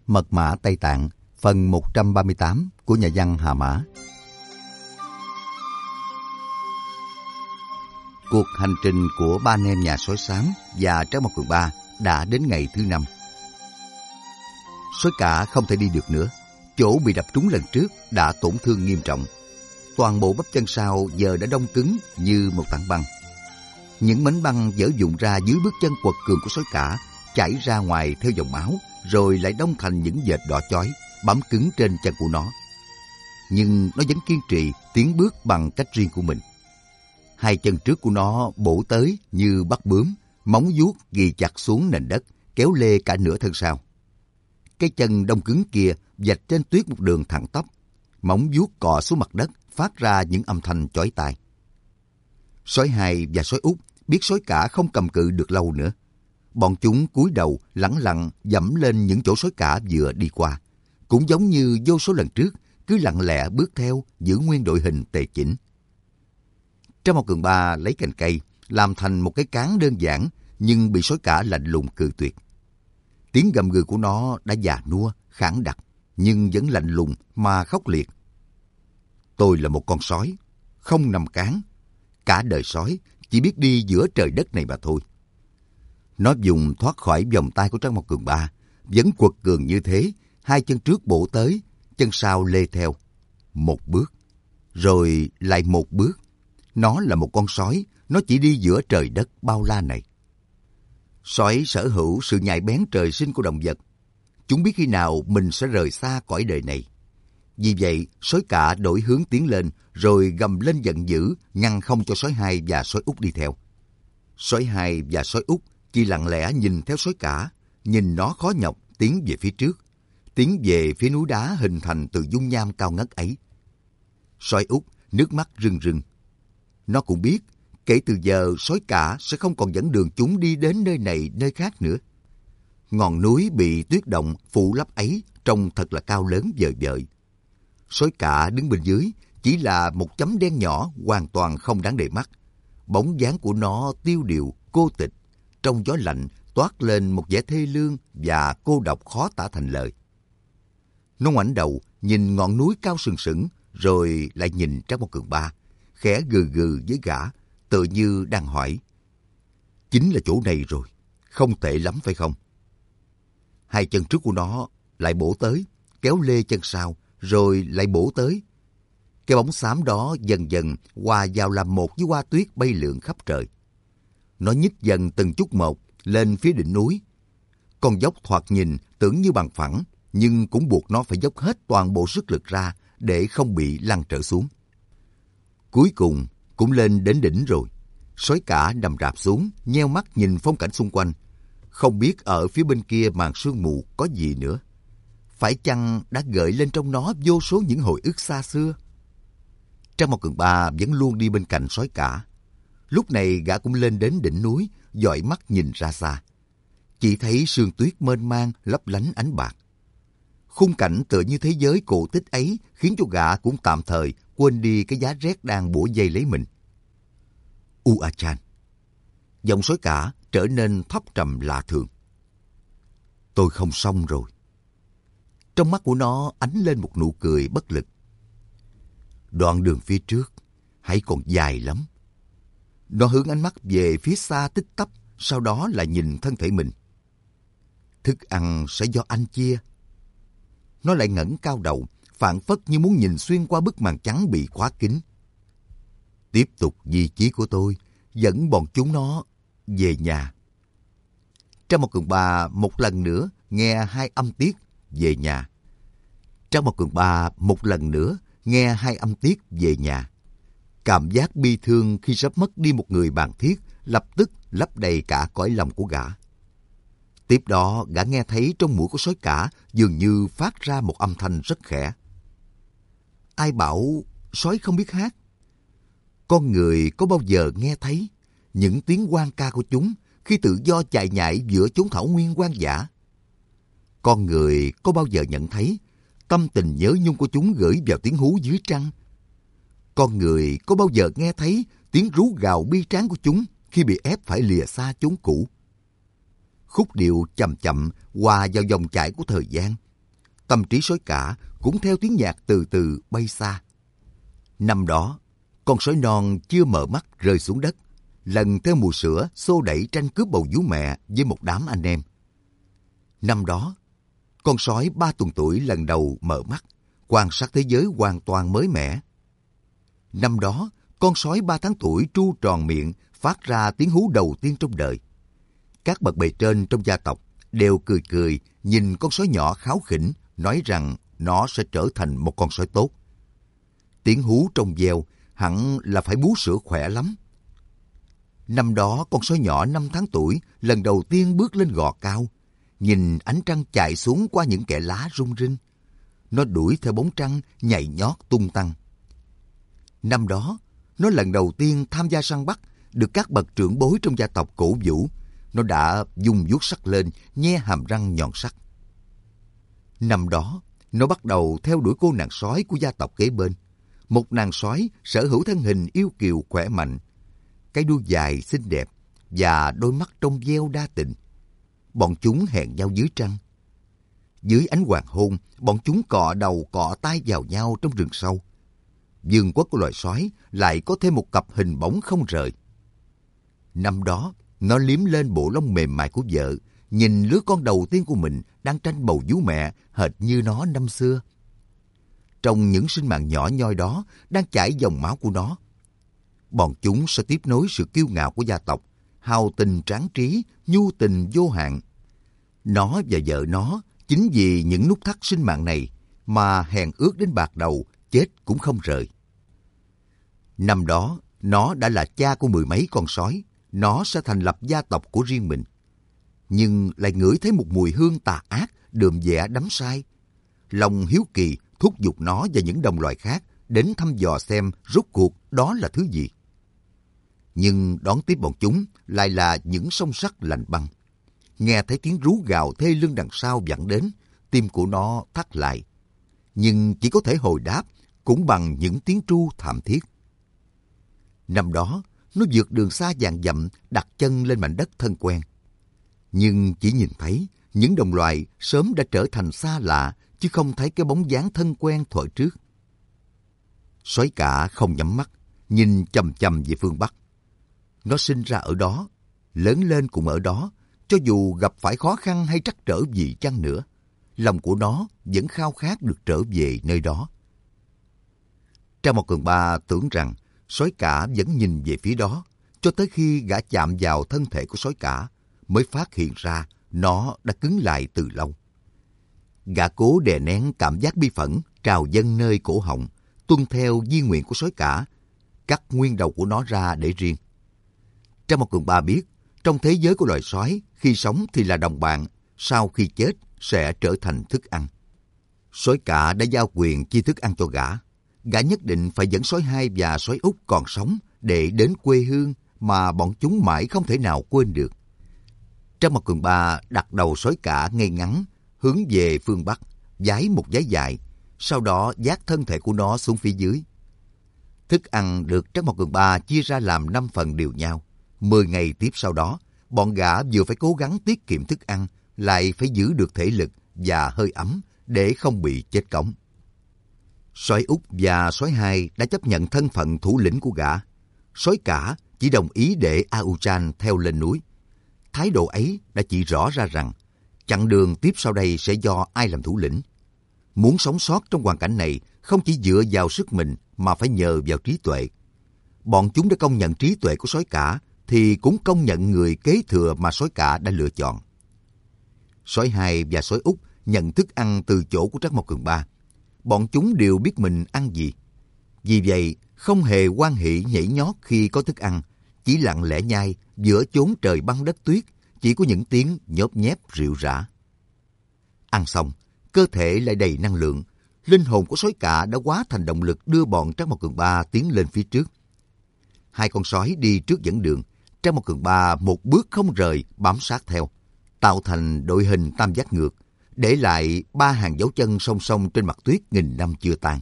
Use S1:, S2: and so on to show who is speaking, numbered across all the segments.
S1: Mật mã Tây Tạng, phần 138 của nhà văn Hà Mã. Cuộc hành trình của ba anh em nhà sói xám và Tráng Bao Cường Ba đã đến ngày thứ 5. Sói Cả không thể đi được nữa. Chỗ bị đập trúng lần trước đã tổn thương nghiêm trọng. Toàn bộ bắp chân sau giờ đã đông cứng như một tảng băng. Những mảnh băng vỡ vụn ra dưới bước chân quật cường của Sói Cả, chảy ra ngoài theo dòng máu, rồi lại đông thành những vệt đỏ chói bám cứng trên chân của nó. Nhưng nó vẫn kiên trì tiến bước bằng cách riêng của mình. Hai chân trước của nó bổ tới như bắt bướm, móng vuốt ghi chặt xuống nền đất, kéo lê cả nửa thân sau. Cái chân đông cứng kia vạch trên tuyết một đường thẳng tắp, móng vuốt cọ xuống mặt đất, phát ra những âm thanh chói tai. Sói Hai và Sói Út biết Sói Cả không cầm cự được lâu nữa. Bọn chúng cúi đầu lẳng lặng dẫm lên những chỗ Sói Cả vừa đi qua, cũng giống như vô số lần trước, cứ lặng lẽ bước theo, giữ nguyên đội hình tề chỉnh. Tráng Bao Cường Ba lấy cành cây làm thành một cái cán đơn giản, nhưng bị Sói Cả lạnh lùng cự tuyệt. Tiếng gầm gừ của nó đã già nua, khản đặc, nhưng vẫn lạnh lùng mà khốc liệt. Tôi là một con sói, không nằm cán. Cả đời sói chỉ biết đi giữa trời đất này mà thôi. Nó dùng thoát khỏi vòng tay của Tráng Bao Cường Ba, vẫn quật cường như thế, hai chân trước bổ tới, chân sau lê theo. Một bước, rồi lại một bước. Nó là một con sói, nó chỉ đi giữa trời đất bao la này. Sói sở hữu sự nhạy bén trời sinh của động vật. Chúng biết khi nào mình sẽ rời xa cõi đời này. Vì vậy, Sói Cả đổi hướng tiến lên, rồi gầm lên giận dữ, ngăn không cho Sói Hai và Sói Út đi theo. Sói Hai và Sói Út chỉ lặng lẽ nhìn theo Sói Cả, nhìn nó khó nhọc tiến về phía trước, tiến về phía núi đá hình thành từ dung nham cao ngất ấy. Sói Út nước mắt rưng rưng. Nó cũng biết, kể từ giờ Sói Cả sẽ không còn dẫn đường chúng đi đến nơi này nơi khác nữa. Ngọn núi bị tuyết động phủ lấp ấy trông thật là cao lớn vời vợi. Sói Cả đứng bên dưới chỉ là một chấm đen nhỏ hoàn toàn không đáng để mắt. Bóng dáng của nó tiêu điều, cô tịch, trong gió lạnh toát lên một vẻ thê lương và cô độc khó tả thành lời. Nó ngoảnh đầu nhìn ngọn núi cao sừng sững, rồi lại nhìn Tráng Bao Cường Ba, khẽ gừ gừ với gã, tựa như đang hỏi: chính là chỗ này rồi, không tệ lắm phải không? Hai chân trước của nó lại bổ tới, kéo lê chân sau, rồi lại bổ tới. Cái bóng xám đó dần dần hòa vào làm một với hoa tuyết bay lượn khắp trời. Nó nhích dần từng chút một lên phía đỉnh núi. Con dốc thoạt nhìn tưởng như bằng phẳng, nhưng cũng buộc nó phải dốc hết toàn bộ sức lực ra để không bị lăn trở xuống. Cuối cùng cũng lên đến đỉnh rồi. Sói Cả nằm rạp xuống, nheo mắt nhìn phong cảnh xung quanh. Không biết ở phía bên kia màn sương mù có gì nữa. Phải chăng đã gợi lên trong nó vô số những hồi ức xa xưa? Tráng Bao Cường Ba vẫn luôn đi bên cạnh Sói Cả. Lúc này gã cũng lên đến đỉnh núi, dõi mắt nhìn ra xa. Chỉ thấy sương tuyết mênh mang lấp lánh ánh bạc. Khung cảnh tựa như thế giới cổ tích ấy khiến cho gã cũng tạm thời quên đi cái giá rét đang bủa vây lấy mình. A Chan. Giọng Sói Cả trở nên thấp trầm lạ thường. Tôi không xong rồi. Trong mắt của nó ánh lên một nụ cười bất lực. Đoạn đường phía trước hãy còn dài lắm. Nó hướng ánh mắt về phía xa tích tắp, sau đó lại nhìn thân thể mình. Thức ăn sẽ do anh chia. Nó lại ngẩng cao đầu, phảng phất như muốn nhìn xuyên qua bức màn trắng bị khóa kín. Tiếp tục di chí của tôi, dẫn bọn chúng nó về nhà. Tráng Bao Cường Ba một lần nữa nghe hai âm tiết về nhà. Tráng Bao Cường Ba một lần nữa nghe hai âm tiết về nhà. Cảm giác bi thương khi sắp mất đi một người bạn thiết lập tức lấp đầy cả cõi lòng của gã. Tiếp đó gã nghe thấy trong mũi của Sói Cả dường như phát ra một âm thanh rất khẽ. Ai bảo sói không biết hát? Con người có bao giờ nghe thấy những tiếng hoan ca của chúng khi tự do chạy nhảy giữa chốn thảo nguyên hoang dã? Con người có bao giờ nhận thấy tâm tình nhớ nhung của chúng gửi vào tiếng hú dưới trăng? Con người có bao giờ nghe thấy tiếng rú gào bi tráng của chúng khi bị ép phải lìa xa chốn cũ? Khúc điệu chậm chậm hòa vào dòng chảy của thời gian, tâm trí sói cả cũng theo tiếng nhạc từ từ bay xa. Năm đó, con sói non chưa mở mắt rơi xuống đất, lần theo mùi sữa xô đẩy tranh cướp bầu vú mẹ với một đám anh em. Năm đó, con sói 3 tuần tuổi lần đầu mở mắt, quan sát thế giới hoàn toàn mới mẻ. Năm đó, con sói 3 tháng tuổi tru tròn miệng, phát ra tiếng hú đầu tiên trong đời. Các bậc bề trên trong gia tộc đều cười cười nhìn con sói nhỏ kháu khỉnh, nói rằng nó sẽ trở thành một con sói tốt. Tiếng hú trong veo hẳn là phải bú sữa khỏe lắm. Năm đó, con sói nhỏ 5 tháng tuổi lần đầu tiên bước lên gò cao, nhìn ánh trăng chạy xuống qua những kẽ lá rung rinh. Nó đuổi theo bóng trăng, nhảy nhót tung tăng. Năm đó, nó lần đầu tiên tham gia săn bắt, được các bậc trưởng bối trong gia tộc cổ vũ. Nó đã dùng vuốt sắc lên, nhe hàm răng nhọn sắc. Năm đó, nó bắt đầu theo đuổi cô nàng sói của gia tộc kế bên. Một nàng sói sở hữu thân hình yêu kiều khỏe mạnh, cái đuôi dài xinh đẹp và đôi mắt trong veo đa tình. Bọn chúng hẹn nhau dưới trăng. Dưới ánh hoàng hôn, bọn chúng cọ đầu cọ tai vào nhau trong rừng sâu. Vương quốc của loài sói lại có thêm một cặp hình bóng không rời. Năm đó, nó liếm lên bộ lông mềm mại của vợ, nhìn lứa con đầu tiên của mình đang tranh bầu vú mẹ hệt như nó năm xưa. Trong những sinh mạng nhỏ nhoi đó đang chảy dòng máu của nó. Bọn chúng sẽ tiếp nối sự kiêu ngạo của gia tộc, hào tình tráng trí, nhu tình vô hạn. Nó và vợ nó chính vì những nút thắt sinh mạng này mà hẹn ước đến bạc đầu, chết cũng không rời. Năm đó, nó đã là cha của 10 mấy con sói. Nó sẽ thành lập gia tộc của riêng mình. Nhưng lại ngửi thấy một mùi hương tà ác, đượm dẻ đắm say. Lòng hiếu kỳ thúc giục nó và những đồng loài khác đến thăm dò xem rốt cuộc đó là thứ gì. Nhưng đón tiếp bọn chúng lại là những song sắt lạnh băng. Nghe thấy tiếng rú gào thê lương đằng sau vẳng đến, tim của nó thắt lại. Nhưng chỉ có thể hồi đáp cũng bằng những tiếng tru thảm thiết. Năm đó, nó vượt đường xa vạn dặm, đặt chân lên mảnh đất thân quen. Nhưng chỉ nhìn thấy những đồng loài sớm đã trở thành xa lạ, chứ không thấy cái bóng dáng thân quen thuở trước. Sói cả không nhắm mắt, nhìn chằm chằm về phương Bắc. Nó sinh ra ở đó, lớn lên cũng ở đó, cho dù gặp phải khó khăn hay trắc trở gì chăng nữa, lòng của nó vẫn khao khát được trở về nơi đó. Trang Một Cường Ba tưởng rằng sói cả vẫn nhìn về phía đó, cho tới khi gã chạm vào thân thể của sói cả, mới phát hiện ra nó đã cứng lại từ lâu. Gã cố đè nén cảm giác bi phẫn trào dâng nơi cổ họng, tuân theo di nguyện của sói cả, cắt nguyên đầu của nó ra để riêng. Trang Một Cường Ba biết, trong thế giới của loài sói, khi sống thì là đồng bạn, sau khi chết sẽ trở thành thức ăn. Sói cả đã giao quyền chia thức ăn cho gã. Gã nhất định phải dẫn sói hai và sói út còn sống để đến quê hương mà bọn chúng mãi không thể nào quên được. Trang Một Cường Ba đặt đầu sói cả ngay ngắn, hướng về phương Bắc, vái một vái dài, sau đó vác thân thể của nó xuống phía dưới. Thức ăn được Trang Một Cường Ba chia ra làm 5 phần đều nhau. 10 ngày tiếp sau đó, bọn gã vừa phải cố gắng tiết kiệm thức ăn, lại phải giữ được thể lực và hơi ấm để không bị chết cóng. Sói út và sói hai đã chấp nhận thân phận thủ lĩnh của gã. Sói cả chỉ đồng ý để Auchan theo lên núi. Thái độ ấy đã chỉ rõ ra rằng chặng đường tiếp sau đây sẽ do ai làm thủ lĩnh. Muốn sống sót trong hoàn cảnh này không chỉ dựa vào sức mình mà phải nhờ vào trí tuệ. Bọn chúng đã công nhận trí tuệ của sói cả thì cũng công nhận người kế thừa mà sói cả đã lựa chọn. Sói hai và sói út nhận thức ăn từ chỗ của Trắc Mộc Cường Ba. Bọn chúng đều biết mình ăn gì. Vì vậy, không hề hoan hỉ nhảy nhót khi có thức ăn, chỉ lặng lẽ nhai giữa chốn trời băng đất tuyết, chỉ có những tiếng nhóp nhép rệu rã. Ăn xong, cơ thể lại đầy năng lượng. Linh hồn của sói cả đã hóa thành động lực đưa bọn Trắc Mộc Cường Ba tiến lên phía trước. Hai con sói đi trước dẫn đường, Trắc Mộc Cường Ba một bước không rời bám sát theo, tạo thành đội hình tam giác ngược, để lại 3 hàng dấu chân song song trên mặt tuyết nghìn năm chưa tan.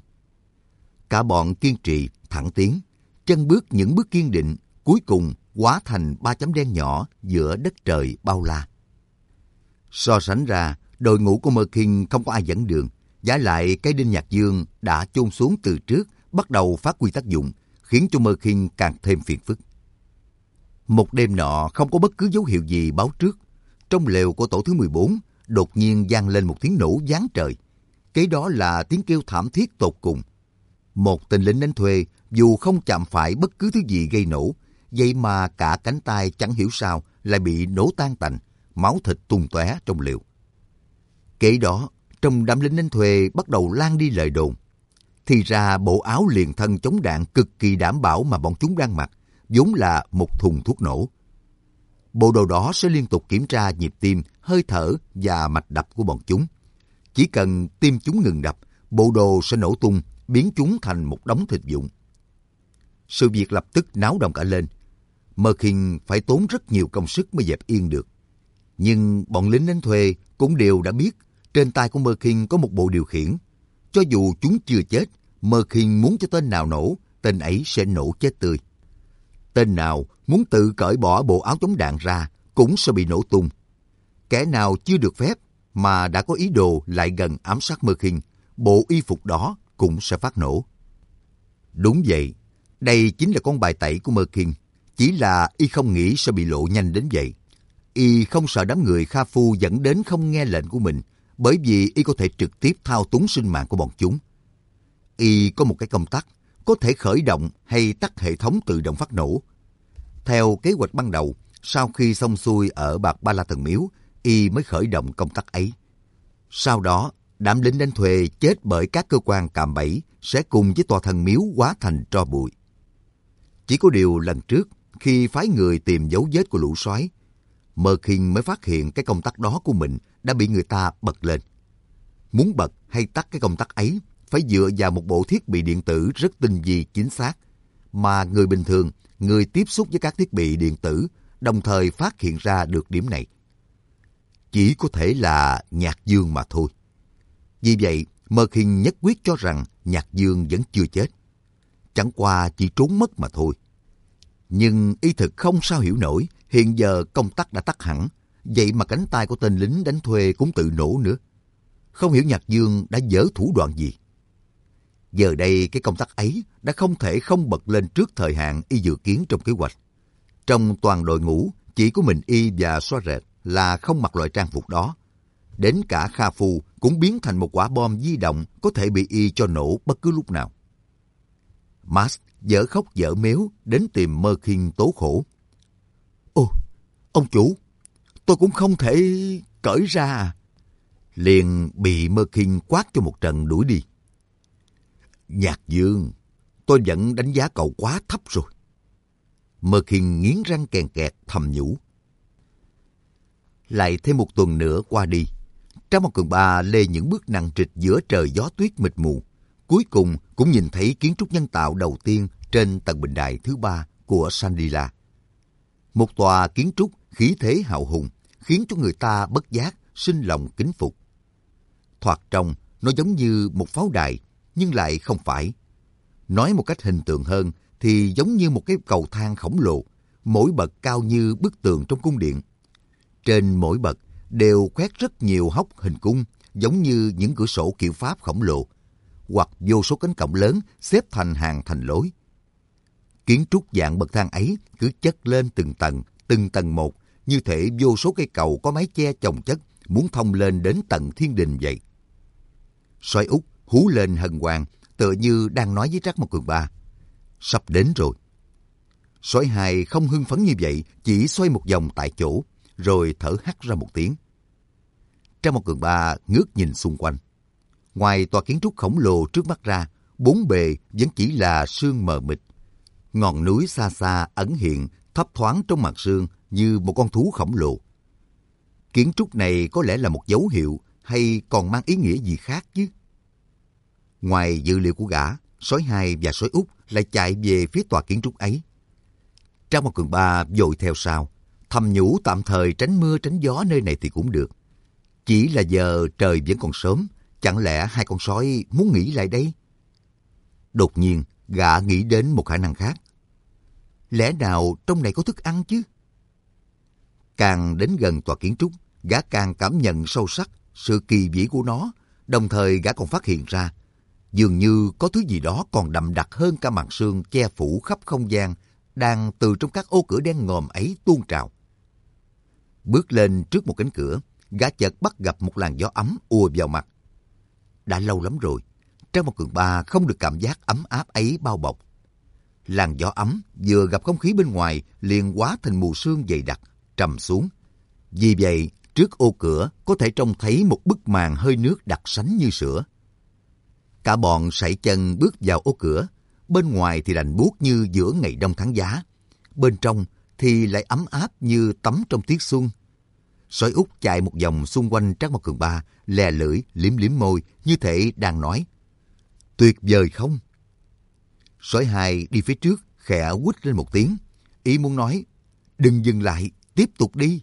S1: Cả bọn kiên trì, thẳng tiến, chân bước những bước kiên định, cuối cùng hóa thành 3 chấm đen nhỏ giữa đất trời bao la. So sánh ra, đội ngũ của Mơ Kinh không có ai dẫn đường, vả lại cái đinh nhạc dương đã chôn xuống từ trước bắt đầu phát huy tác dụng, khiến cho Mơ Kinh càng thêm phiền phức. Một đêm nọ không có bất cứ dấu hiệu gì báo trước, trong lều của tổ thứ 14 đột nhiên vang lên một tiếng nổ giáng trời. Kế đó là tiếng kêu thảm thiết tột cùng. Một tên lính đánh thuê dù không chạm phải bất cứ thứ gì gây nổ, vậy mà cả cánh tay chẳng hiểu sao lại bị nổ tan tành, máu thịt tung tóe trong lều. Kế đó, trong đám lính đánh thuê bắt đầu lan đi lời đồn. Thì ra bộ áo liền thân chống đạn cực kỳ đảm bảo mà bọn chúng đang mặc, vốn là một thùng thuốc nổ. Bộ đồ đó sẽ liên tục kiểm tra nhịp tim, hơi thở và mạch đập của bọn chúng. Chỉ cần tim chúng ngừng đập, bộ đồ sẽ nổ tung, biến chúng thành một đống thịt vụn. Sự việc lập tức náo động cả lên. Mơ Kinh phải tốn rất nhiều công sức mới dẹp yên được. Nhưng bọn lính đánh thuê cũng đều đã biết trên tay của Mơ Kinh có một bộ điều khiển. Cho dù chúng chưa chết, Mơ Kinh muốn cho tên nào nổ, tên ấy sẽ nổ chết tươi. Tên nào muốn tự cởi bỏ bộ áo chống đạn ra cũng sẽ bị nổ tung. Kẻ nào chưa được phép mà đã có ý đồ lại gần ám sát Mơ Kinh, bộ y phục đó cũng sẽ phát nổ. Đúng vậy, đây chính là con bài tẩy của Mơ Kinh. Chỉ là y không nghĩ sẽ bị lộ nhanh đến vậy. Y không sợ đám người Kha Phu dẫn đến không nghe lệnh của mình, bởi vì y có thể trực tiếp thao túng sinh mạng của bọn chúng. Y có một cái công tắc, có thể khởi động hay tắt hệ thống tự động phát nổ. Theo kế hoạch ban đầu, sau khi xong xuôi ở Bạc Ba La Thần Miếu, y mới khởi động công tắc ấy. Sau đó, đám lính đánh thuê chết bởi các cơ quan cạm bẫy sẽ cùng với tòa thần miếu hóa thành tro bụi. Chỉ có điều lần trước, khi phái người tìm dấu vết của lũ sói, Mơ Kinh mới phát hiện cái công tắc đó của mình đã bị người ta bật lên. Muốn bật hay tắt cái công tắc ấy phải dựa vào một bộ thiết bị điện tử rất tinh vi chính xác, mà người bình thường, người tiếp xúc với các thiết bị điện tử, đồng thời phát hiện ra được điểm này. Chỉ có thể là Nhạc Dương mà thôi. Vì vậy, Mơ Kinh nhất quyết cho rằng Nhạc Dương vẫn chưa chết. Chẳng qua chỉ trốn mất mà thôi. Nhưng y thực không sao hiểu nổi, hiện giờ công tắc đã tắt hẳn, vậy mà cánh tay của tên lính đánh thuê cũng tự nổ nữa. Không hiểu Nhạc Dương đã dở thủ đoạn gì. Giờ đây cái công tắc ấy đã không thể không bật lên trước thời hạn y dự kiến trong kế hoạch. Trong toàn đội ngũ, chỉ có mình y và Xoa Rệt là không mặc loại trang phục đó. Đến cả Kha Phu cũng biến thành một quả bom di động có thể bị y cho nổ bất cứ lúc nào. Max dở khóc dở méo đến tìm Mơ Kinh tố khổ. Ồ, ông chủ, tôi cũng không thể cởi ra à. Liền bị Mơ Kinh quát cho một trận đuổi đi. Nhạc Dương, tôi vẫn đánh giá cậu quá thấp rồi. Mơ Kinh nghiến răng kèn kẹt thầm nhủ. Lại thêm một tuần nữa qua đi, Trang Một Cường Ba lê những bước nặng trịch giữa trời gió tuyết mịt mù, cuối cùng cũng nhìn thấy kiến trúc nhân tạo đầu tiên trên tầng bình đài thứ 3 của Shangri-La. Một tòa kiến trúc khí thế hào hùng, khiến cho người ta bất giác sinh lòng kính phục. Thoạt trông nó giống như một pháo đài, nhưng lại không phải. Nói một cách hình tượng hơn thì giống như một cái cầu thang khổng lồ, mỗi bậc cao như bức tường trong cung điện. Trên mỗi bậc đều khoét rất nhiều hốc hình cung, giống như những cửa sổ kiểu Pháp khổng lồ, hoặc vô số cánh cổng lớn xếp thành hàng thành lối. Kiến trúc dạng bậc thang ấy cứ chất lên từng tầng một, như thể vô số cây cầu có mái che chồng chất muốn thông lên đến tận thiên đình vậy. Sói Út hú lên hân hoan, tựa như đang nói với Trác Mộc Cường Ba. Sắp đến rồi. Sói Hai không hưng phấn như vậy, chỉ xoay một vòng tại chỗ, rồi thở hắt ra một tiếng. Trác Mộc Cường Ba ngước nhìn xung quanh. Ngoài tòa kiến trúc khổng lồ trước mắt ra, bốn bề vẫn chỉ là sương mờ mịt. Ngọn núi xa xa ẩn hiện, thấp thoáng trong màn sương như một con thú khổng lồ. Kiến trúc này có lẽ là một dấu hiệu hay còn mang ý nghĩa gì khác chứ? Ngoài dự liệu của gã, Sói Hai và Sói Út lại chạy về phía tòa kiến trúc ấy. Trang Một Cường Ba vội theo sau, thầm nhủ tạm thời tránh mưa tránh gió nơi này thì cũng được. Chỉ là giờ trời vẫn còn sớm, chẳng lẽ hai con sói muốn nghỉ lại đây? Đột nhiên, gã nghĩ đến một khả năng khác. Lẽ nào trong này có thức ăn chứ? Càng đến gần tòa kiến trúc, gã càng cảm nhận sâu sắc sự kỳ vĩ của nó, đồng thời gã còn phát hiện ra, dường như có thứ gì đó còn đậm đặc hơn cả màn sương che phủ khắp không gian, đang từ trong các ô cửa đen ngòm ấy tuôn trào. Bước lên trước một cánh cửa, gã chợt bắt gặp một làn gió ấm ùa vào mặt. Đã lâu lắm rồi, Trang Một Cường Ba không được cảm giác ấm áp ấy bao bọc. Làn gió ấm vừa gặp không khí bên ngoài liền hóa thành mù sương dày đặc, trầm xuống. Vì vậy, trước ô cửa có thể trông thấy một bức màn hơi nước đặc sánh như sữa. Cả bọn sải chân bước vào ô cửa, bên ngoài thì lạnh buốt như giữa ngày đông tháng giá, bên trong thì lại ấm áp như tắm trong tiết xuân. Sói Út chạy một vòng xung quanh Trác Mao Cường Ba, lè lưỡi, liếm liếm môi, như thể đang nói: tuyệt vời không? Sói Hai đi phía trước, khẽ huýt lên một tiếng, ý muốn nói: đừng dừng lại, tiếp tục đi.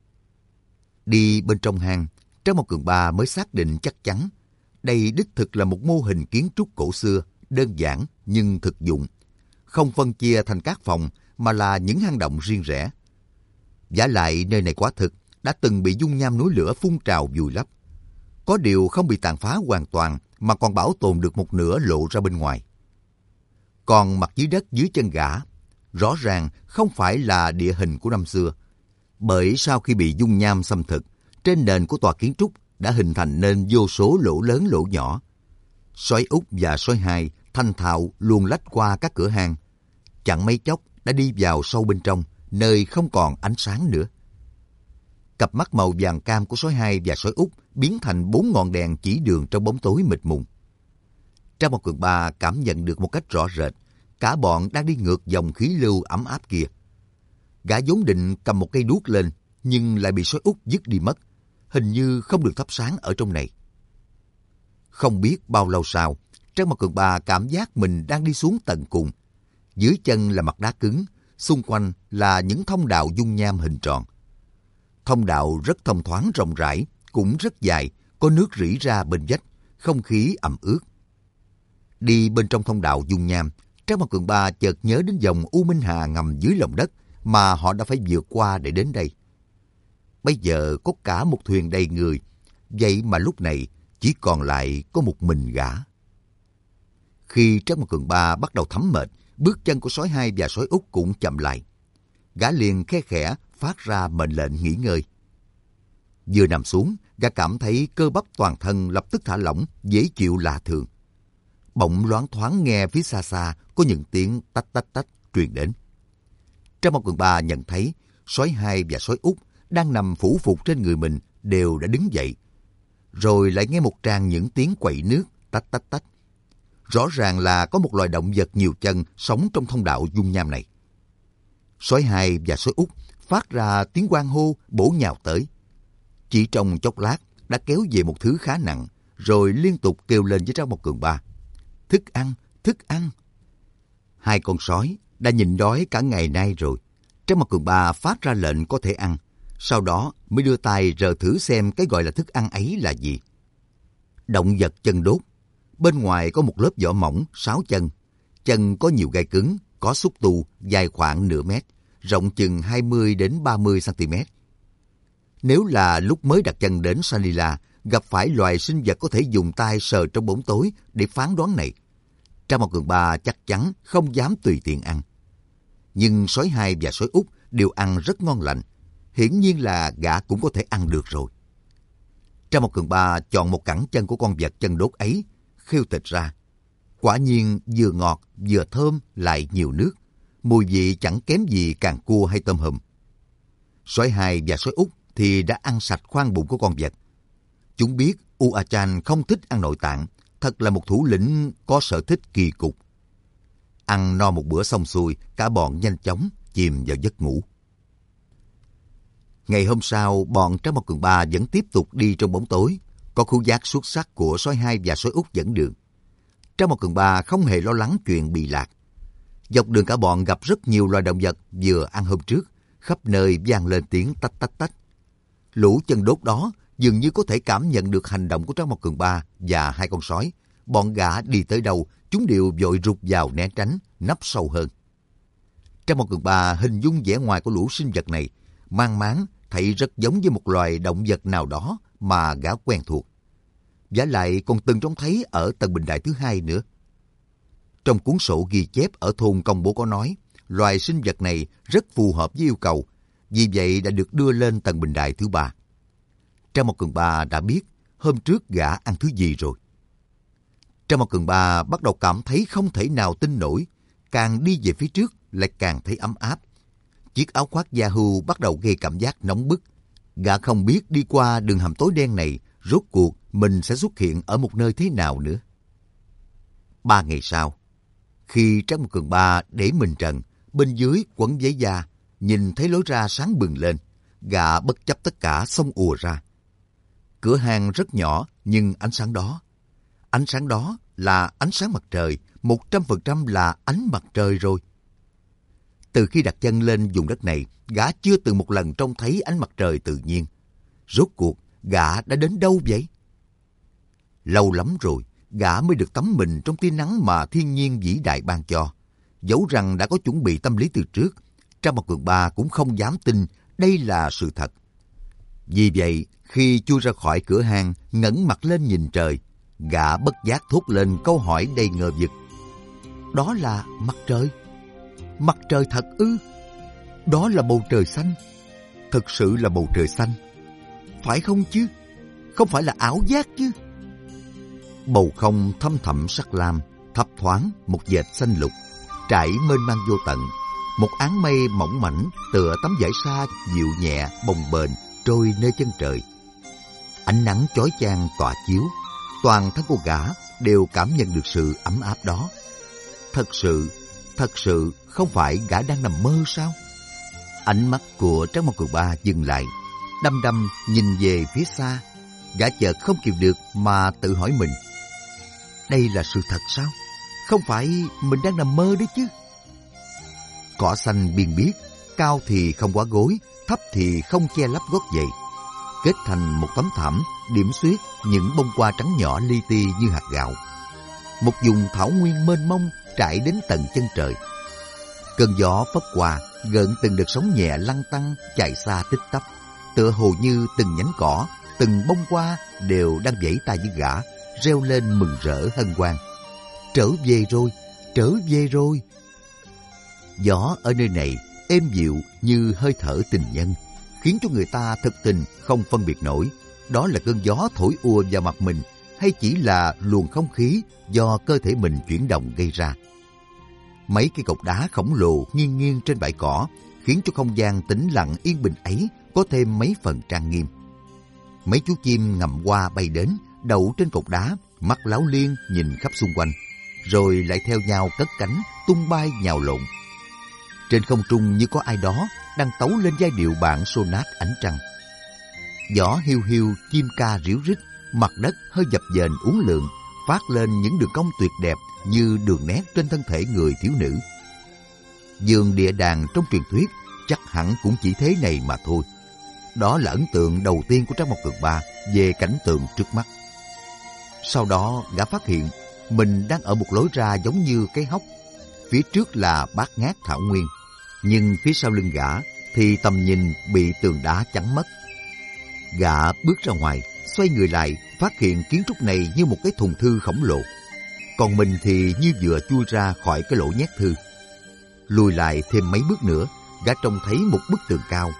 S1: Đi bên trong hang, Trác Mao Cường Ba mới xác định chắc chắn đây đích thực là một mô hình kiến trúc cổ xưa, đơn giản nhưng thực dụng, không phân chia thành các phòng mà là những hang động riêng rẽ. Vả lại nơi này quả thực đã từng bị dung nham núi lửa phun trào vùi lấp. Có điều không bị tàn phá hoàn toàn mà còn bảo tồn được một nửa lộ ra bên ngoài. Còn mặt dưới đất dưới chân gã, rõ ràng không phải là địa hình của năm xưa, bởi sau khi bị dung nham xâm thực, trên nền của tòa kiến trúc đã hình thành nên vô số lỗ lớn lỗ nhỏ. Sói Út và Sói Hai thanh thạo luồn lách qua các cửa hang, chẳng mấy chốc đã đi vào sâu bên trong, nơi không còn ánh sáng nữa. Cặp mắt màu vàng cam của Sói Hai và Sói Út biến thành 4 ngọn đèn chỉ đường trong bóng tối mịt mùng. Trang Mao Cường Ba cảm nhận được một cách rõ rệt, cả bọn đang đi ngược dòng khí lưu ấm áp kia. Gã vốn định cầm một cây đuốc lên, nhưng lại bị Sói Út dứt đi mất, hình như không được thắp sáng ở trong này. Không biết bao lâu sau, Trang Mao Cường Ba cảm giác mình đang đi xuống tận cùng. Dưới chân là mặt đá cứng, xung quanh là những thông đạo dung nham hình tròn. Thông đạo rất thông thoáng rộng rãi, cũng rất dài, có nước rỉ ra bên vách, không khí ẩm ướt. Đi bên trong thông đạo dung nham, Trác Mao Cường Ba chợt nhớ đến dòng U Minh Hà ngầm dưới lòng đất mà họ đã phải vượt qua để đến đây. Bây giờ có cả một thuyền đầy người, vậy mà lúc này chỉ còn lại có một mình gã. Khi Trác Mao Cường Ba bắt đầu thấm mệt, bước chân của Sói Hai và Sói Út cũng chậm lại. Gã liền khe khẽ phát ra mệnh lệnh nghỉ ngơi. Vừa nằm xuống, gã cảm thấy cơ bắp toàn thân lập tức thả lỏng, dễ chịu lạ thường. Bỗng loáng thoáng nghe phía xa xa có những tiếng tách tách tách truyền đến. Trác Mao Cường Ba nhận thấy Sói Hai và Sói Út đang nằm phủ phục trên người mình đều đã đứng dậy. Rồi lại nghe một tràng những tiếng quậy nước tách tách tách. Rõ ràng là có một loài động vật nhiều chân sống trong thông đạo dung nham này. Sói Hai và Sói Út phát ra tiếng hoan hô bổ nhào tới. Chỉ trong chốc lát đã kéo về một thứ khá nặng, rồi liên tục kêu lên với Trác Mao Cường Ba: thức ăn, thức ăn. Hai con sói đã nhịn đói cả ngày nay rồi. Trác Mao Cường Ba phát ra lệnh có thể ăn, sau đó mới đưa tay rờ thử xem cái gọi là thức ăn ấy là gì. Động vật chân đốt. Bên ngoài có một lớp vỏ mỏng, 6 chân. Chân có nhiều gai cứng, có xúc tu, dài khoảng nửa mét, rộng chừng 20 đến 30 cm. Nếu là lúc mới đặt chân đến Sanila, gặp phải loài sinh vật có thể dùng tay sờ trong bóng tối để phán đoán này, Trác Mao Cường Ba chắc chắn không dám tùy tiện ăn. Nhưng Sói Hai và Sói Út đều ăn rất ngon lành, hiển nhiên là gã cũng có thể ăn được rồi. Trác Mao Cường Ba chọn một cẳng chân của con vật chân đốt ấy, khêu thịt ra. Quả nhiên vừa ngọt, vừa thơm, lại nhiều nước. Mùi vị chẳng kém gì càng cua hay tôm hùm. Sói Hai và Sói Út thì đã ăn sạch khoang bụng của con vật. Chúng biết U A Chan không thích ăn nội tạng, thật là một thủ lĩnh có sở thích kỳ cục. Ăn no một bữa xong xuôi, cả bọn nhanh chóng chìm vào giấc ngủ. Ngày hôm sau, bọn Trác Mao Cường Ba vẫn tiếp tục đi trong bóng tối, có khứu giác xuất sắc của Sói Hai và Sói Út dẫn đường. Trác Mao Cường Ba không hề lo lắng chuyện bị lạc. Dọc đường cả bọn gặp rất nhiều loài động vật vừa ăn hôm trước, khắp nơi vang lên tiếng tách tách tách. Lũ chân đốt đó dường như có thể cảm nhận được hành động của Trác Mao Cường Ba và hai con sói. Bọn gã đi tới đâu, chúng đều vội rụt vào né tránh, nấp sâu hơn. Trác Mao Cường Ba hình dung vẻ ngoài của lũ sinh vật này, mang máng thấy rất giống với một loài động vật nào đó mà gã quen thuộc. Vả lại còn từng trông thấy ở tầng bình đài thứ hai nữa. Trong cuốn sổ ghi chép ở thôn công bố có nói, loài sinh vật này rất phù hợp với yêu cầu, vì vậy đã được đưa lên tầng bình đài thứ ba. Trang Mao Cường Ba đã biết hôm trước gã ăn thứ gì rồi. Trang Mao Cường Ba bắt đầu cảm thấy không thể nào tin nổi, càng đi về phía trước lại càng thấy ấm áp. Chiếc áo khoác da hưu bắt đầu gây cảm giác nóng bức. Gã không biết đi qua đường hầm tối đen này, rốt cuộc mình sẽ xuất hiện ở một nơi thế nào nữa. 3 ngày sau, khi Trang Mao Cường Ba để mình trần, bên dưới quấn giấy da, nhìn thấy lối ra sáng bừng lên, gã bất chấp tất cả xông ùa ra. Cửa hàng rất nhỏ, nhưng ánh sáng đó là ánh sáng mặt trời, 100% là ánh mặt trời rồi. Từ khi đặt chân lên vùng đất này, gã chưa từng một lần trông thấy ánh mặt trời tự nhiên. Rốt cuộc, gã đã đến đâu vậy? Lâu lắm rồi, gã mới được tắm mình trong tia nắng mà thiên nhiên vĩ đại ban cho. Dẫu rằng đã có chuẩn bị tâm lý từ trước, Trang Mao Cường Ba cũng không dám tin đây là sự thật. Vì vậy, khi chui ra khỏi cửa hàng, ngẩng mặt lên nhìn trời, gã bất giác thốt lên câu hỏi đầy ngờ vực. Đó là mặt trời? Mặt trời thật ư? Đó là bầu trời xanh? Thực sự là bầu trời xanh? Phải không chứ? Không phải là ảo giác chứ? Bầu không thâm thẳm sắc lam, thấp thoáng một vệt xanh lục, trải mênh mang vô tận. Một áng mây mỏng mảnh tựa tấm vải sa dịu nhẹ bồng bềnh trôi nơi chân trời. Ánh nắng chói chang tỏa chiếu, toàn thân cô gã đều cảm nhận được sự ấm áp đó. Thật sự không phải gã đang nằm mơ sao? Ánh mắt của Trang Mao Cường Ba dừng lại, đăm đăm nhìn về phía xa. Gã chợt không kìm được mà tự hỏi mình. Đây là sự thật sao? Không phải mình đang nằm mơ đấy chứ? Cỏ xanh biên biếc, cao thì không quá gối, thấp thì không che lấp gót giày, kết thành một tấm thảm điểm xuyết những bông hoa trắng nhỏ li ti như hạt gạo. Một vùng thảo nguyên mênh mông trải đến tận chân trời. Cơn gió phất qua, gợn từng đợt sóng nhẹ lăn tăn chạy xa tích tắp, tựa hồ như từng nhánh cỏ, từng bông hoa đều đang vẫy tay với gã, reo lên mừng rỡ hân hoan. Trở về rồi. Gió ở nơi này êm dịu như hơi thở tình nhân, khiến cho người ta thực tình không phân biệt nổi đó là cơn gió thổi ùa vào mặt mình hay chỉ là luồng không khí do cơ thể mình chuyển động gây ra. Mấy cái cột đá khổng lồ nghiêng nghiêng trên bãi cỏ khiến cho không gian tĩnh lặng yên bình ấy có thêm mấy phần trang nghiêm. Mấy chú chim ngầm hoa bay đến, đậu trên cột đá, mắt láo liên nhìn khắp xung quanh, rồi lại theo nhau cất cánh, tung bay nhào lộn. Trên không trung như có ai đó đang tấu lên giai điệu bản sonat ánh trăng. Gió hiu hiu, chim ca ríu rít, mặt đất hơi dập dềnh uốn lượn, phát lên những đường cong tuyệt đẹp như đường nét trên thân thể người thiếu nữ. Giường địa đàng trong truyền thuyết chắc hẳn cũng chỉ thế này mà thôi. Đó là ấn tượng đầu tiên của Trang Mao Cường Ba về cảnh tượng trước mắt. Sau đó gã phát hiện mình đang ở một lối ra giống như cái hốc. Phía trước là bát ngát thảo nguyên, nhưng phía sau lưng gã thì tầm nhìn bị tường đá chắn mất. Gã bước ra ngoài, xoay người lại, phát hiện kiến trúc này như một cái thùng thư khổng lồ. Còn mình thì như vừa chui ra khỏi cái lỗ nhét thư. Lùi lại thêm mấy bước nữa, gã trông thấy một bức tường cao.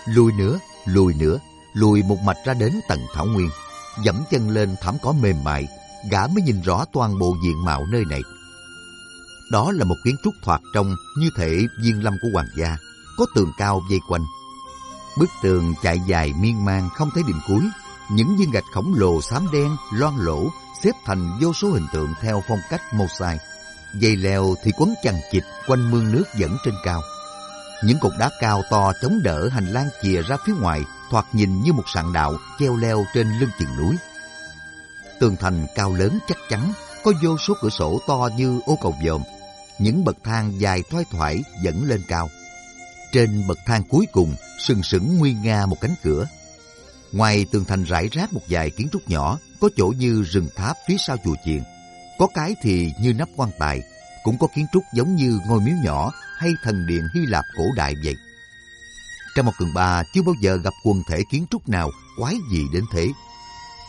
S1: Lùi nữa, lùi một mạch ra đến tận thảo nguyên. Dẫm chân lên thảm cỏ mềm mại, gã mới nhìn rõ toàn bộ diện mạo nơi này. Đó là một kiến trúc thoạt trông như thể viên lâm của hoàng gia, có tường cao vây quanh. Bức tường chạy dài miên man không thấy điểm cuối, những viên gạch khổng lồ xám đen loang lổ xếp thành vô số hình tượng theo phong cách mosaic. Dây leo thì quấn chằng chịt quanh mương nước dẫn trên cao. Những cột đá cao to chống đỡ hành lang chìa ra phía ngoài, thoạt nhìn như một sạn đạo treo leo trên lưng chừng núi. Tường thành cao lớn chắc chắn, có vô số cửa sổ to như ô cầu vòm. Những bậc thang dài thoai thoải dẫn lên cao. Trên bậc thang cuối cùng sừng sững nguy nga một cánh cửa. Ngoài tường thành rải rác một vài kiến trúc nhỏ, có chỗ như rừng tháp phía sau chùa chiền, có cái thì như nắp quan tài, cũng có kiến trúc giống như ngôi miếu nhỏ hay thần điện Hy Lạp cổ đại vậy. Trang Mao Cường Ba chưa bao giờ gặp quần thể kiến trúc nào quái dị đến thế.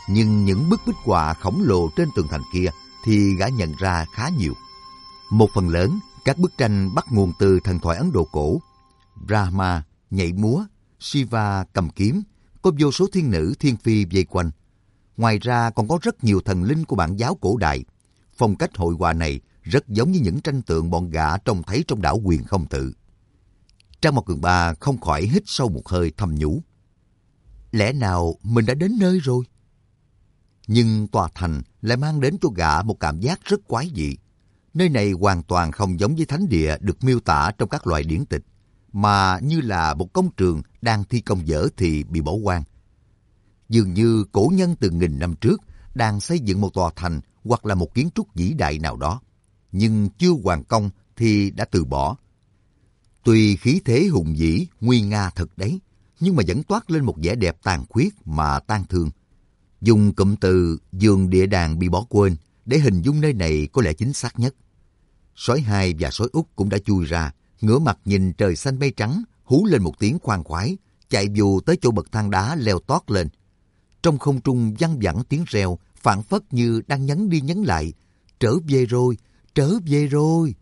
S1: nhưng những bức bích họa khổng lồ trên tường thành kia thì gã nhận ra khá nhiều. Một phần lớn, các bức tranh bắt nguồn từ thần thoại Ấn Độ cổ. Brahma nhảy múa, Shiva cầm kiếm, có vô số thiên nữ thiên phi vây quanh. Ngoài ra còn có rất nhiều thần linh của bản giáo cổ đại. Phong cách hội họa này rất giống như những tranh tượng bọn gã trông thấy trong đảo Huyền Không Tự. Trang Mộc Cường Ba không khỏi hít sâu một hơi thầm nhủ. Lẽ nào mình đã đến nơi rồi? Nhưng tòa thành lại mang đến cho gã một cảm giác rất quái dị. Nơi này hoàn toàn không giống với thánh địa được miêu tả trong các loại điển tịch, mà như là một công trường đang thi công dở thì bị bỏ hoang. Dường như cổ nhân từ nghìn năm trước đang xây dựng một tòa thành hoặc là một kiến trúc vĩ đại nào đó, nhưng chưa hoàn công thì đã từ bỏ. Tuy khí thế hùng vĩ, nguy nga thật đấy, nhưng mà vẫn toát lên một vẻ đẹp tàn khuyết mà tang thương. Dùng cụm từ giường địa đàng bị bỏ quên để hình dung nơi này có lẽ chính xác nhất. Sói Hai và Sói Út cũng đã chui ra, ngửa mặt nhìn trời xanh mây trắng, hú lên một tiếng khoan khoái, chạy vù tới chỗ bậc thang đá leo tót lên. Trong không trung văng vẳng tiếng reo, phảng phất như đang nhấn đi nhấn lại. Trở về rồi, trở về rồi.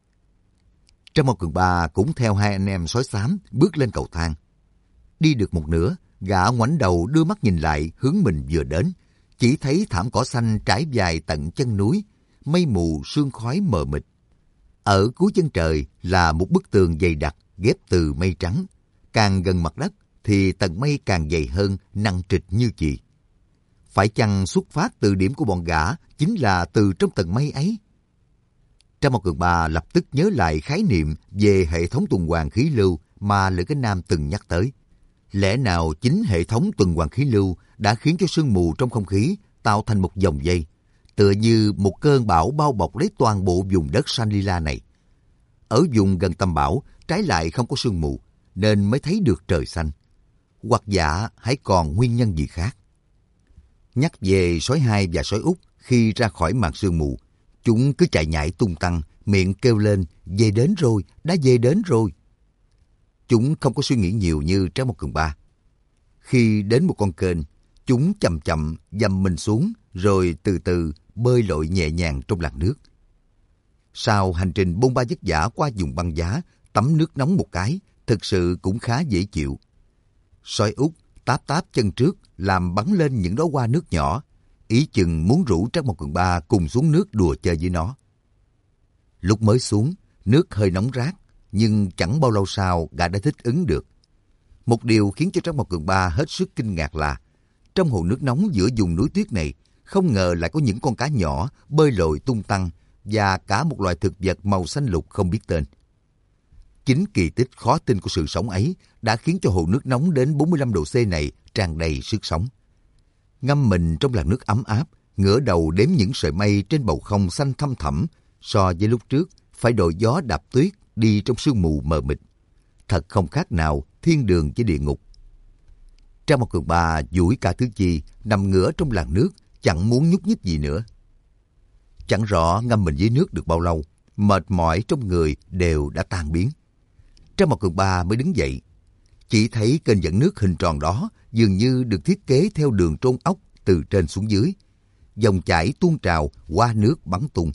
S1: Trang Mộc Cường Ba cũng theo hai anh em sói xám bước lên cầu thang. Đi được một nửa, gã ngoảnh đầu đưa mắt nhìn lại hướng mình vừa đến. Chỉ thấy thảm cỏ xanh trải dài tận chân núi, mây mù sương khói mờ mịt. Ở cuối chân trời là một bức tường dày đặc ghép từ mây trắng. Càng gần mặt đất thì tầng mây càng dày hơn, nặng trịch như chì. Phải chăng xuất phát từ điểm của bọn gã chính là từ trong tầng mây ấy? Trang Mộc Cường Ba lập tức nhớ lại khái niệm về hệ thống tuần hoàn khí lưu mà Lữ Cái Nam từng nhắc tới. Lẽ nào chính hệ thống tuần hoàn khí lưu đã khiến cho sương mù trong không khí tạo thành một dòng dây, tựa như một cơn bão bao bọc lấy toàn bộ vùng đất Shangri-La này. Ở vùng gần tâm bão, trái lại không có sương mù, nên mới thấy được trời xanh. Hoặc giả hãy còn nguyên nhân gì khác. Nhắc về Sói Hai và Sói Út khi ra khỏi màn sương mù, chúng cứ chạy nhảy tung tăng, miệng kêu lên, về đến rồi, đã về đến rồi. Chúng không có suy nghĩ nhiều như Trang Mộc Cường Ba. Khi đến một con kênh, chúng chậm chậm dầm mình xuống, rồi từ từ bơi lội nhẹ nhàng trong làn nước. Sau hành trình bôn ba vất vả qua vùng băng giá, tắm nước nóng một cái, thực sự cũng khá dễ chịu. Sói Út táp táp chân trước, làm bắn lên những đóa hoa nước nhỏ, ý chừng muốn rủ Trang Mộc Cường Ba cùng xuống nước đùa chơi với nó. Lúc mới xuống, nước hơi nóng rát, nhưng chẳng bao lâu sau gã đã thích ứng được. Một điều khiến cho Trang Mộc Cường Ba hết sức kinh ngạc là trong hồ nước nóng giữa vùng núi tuyết này, không ngờ lại có những con cá nhỏ bơi lội tung tăng và cả một loài thực vật màu xanh lục không biết tên. Chính kỳ tích khó tin của sự sống ấy đã khiến cho hồ nước nóng đến 45 độ C này tràn đầy sức sống. Ngâm mình trong làn nước ấm áp, ngửa đầu đếm những sợi mây trên bầu không xanh thăm thẳm, so với lúc trước phải đội gió đạp tuyết đi trong sương mù mờ mịt. Thật không khác nào thiên đường với địa ngục. Trang Mộc Cường Ba duỗi cả tứ chi, nằm ngửa trong làn nước, chẳng muốn nhúc nhích gì nữa. Chẳng rõ ngâm mình dưới nước được bao lâu, mệt mỏi trong người đều đã tan biến. Trang Mộc Cường Ba mới đứng dậy. Chỉ thấy kênh dẫn nước hình tròn đó dường như được thiết kế theo đường trôn ốc từ trên xuống dưới. Dòng chảy tuôn trào qua nước bắn tung.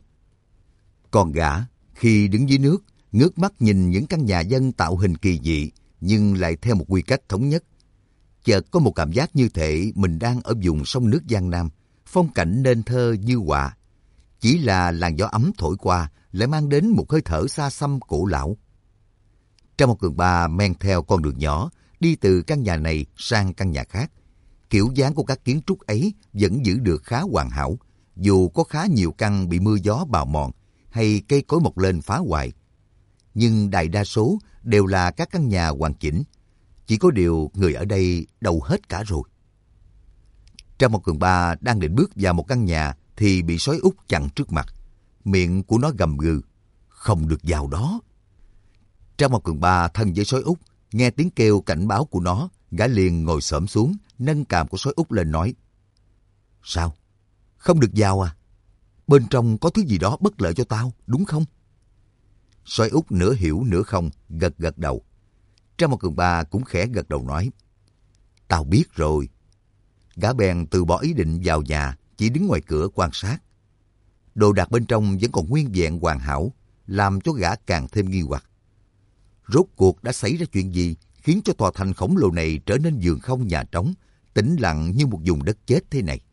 S1: Còn gã, khi đứng dưới nước, ngước mắt nhìn những căn nhà dân tạo hình kỳ dị, nhưng lại theo một quy cách thống nhất. Chợt có một cảm giác như thể mình đang ở vùng sông nước Giang Nam, phong cảnh nên thơ như họa. Chỉ là làn gió ấm thổi qua lại mang đến một hơi thở xa xăm cổ lão. Trang Mộc Cường Ba men theo con đường nhỏ, đi từ căn nhà này sang căn nhà khác. Kiểu dáng của các kiến trúc ấy vẫn giữ được khá hoàn hảo, dù có khá nhiều căn bị mưa gió bào mòn hay cây cối mọc lên phá hoại. Nhưng đại đa số đều là các căn nhà hoàn chỉnh. Chỉ có điều người ở đây đâu hết cả rồi. Trang Mộc Cường Ba đang định bước vào một căn nhà thì bị Sói Út chặn trước mặt. Miệng của nó gầm gừ, không được vào đó. Trang Mộc Cường Ba thân với Sói Út, nghe tiếng kêu cảnh báo của nó, gã liền ngồi xổm xuống, nâng cằm của Sói Út lên nói: Sao? Không được vào à? Bên trong có thứ gì đó bất lợi cho tao, đúng không? Sói Út nửa hiểu nửa không, gật gật đầu. Trang Mộc Cường Ba cũng khẽ gật đầu nói: Tao biết rồi. Gã bèn từ bỏ ý định vào nhà, chỉ đứng ngoài cửa quan sát. Đồ đạc bên trong vẫn còn nguyên vẹn hoàn hảo, làm cho gã càng thêm nghi hoặc. Rốt cuộc đã xảy ra chuyện gì khiến cho tòa thành khổng lồ này trở nên vườn không nhà trống, tĩnh lặng như một vùng đất chết thế này?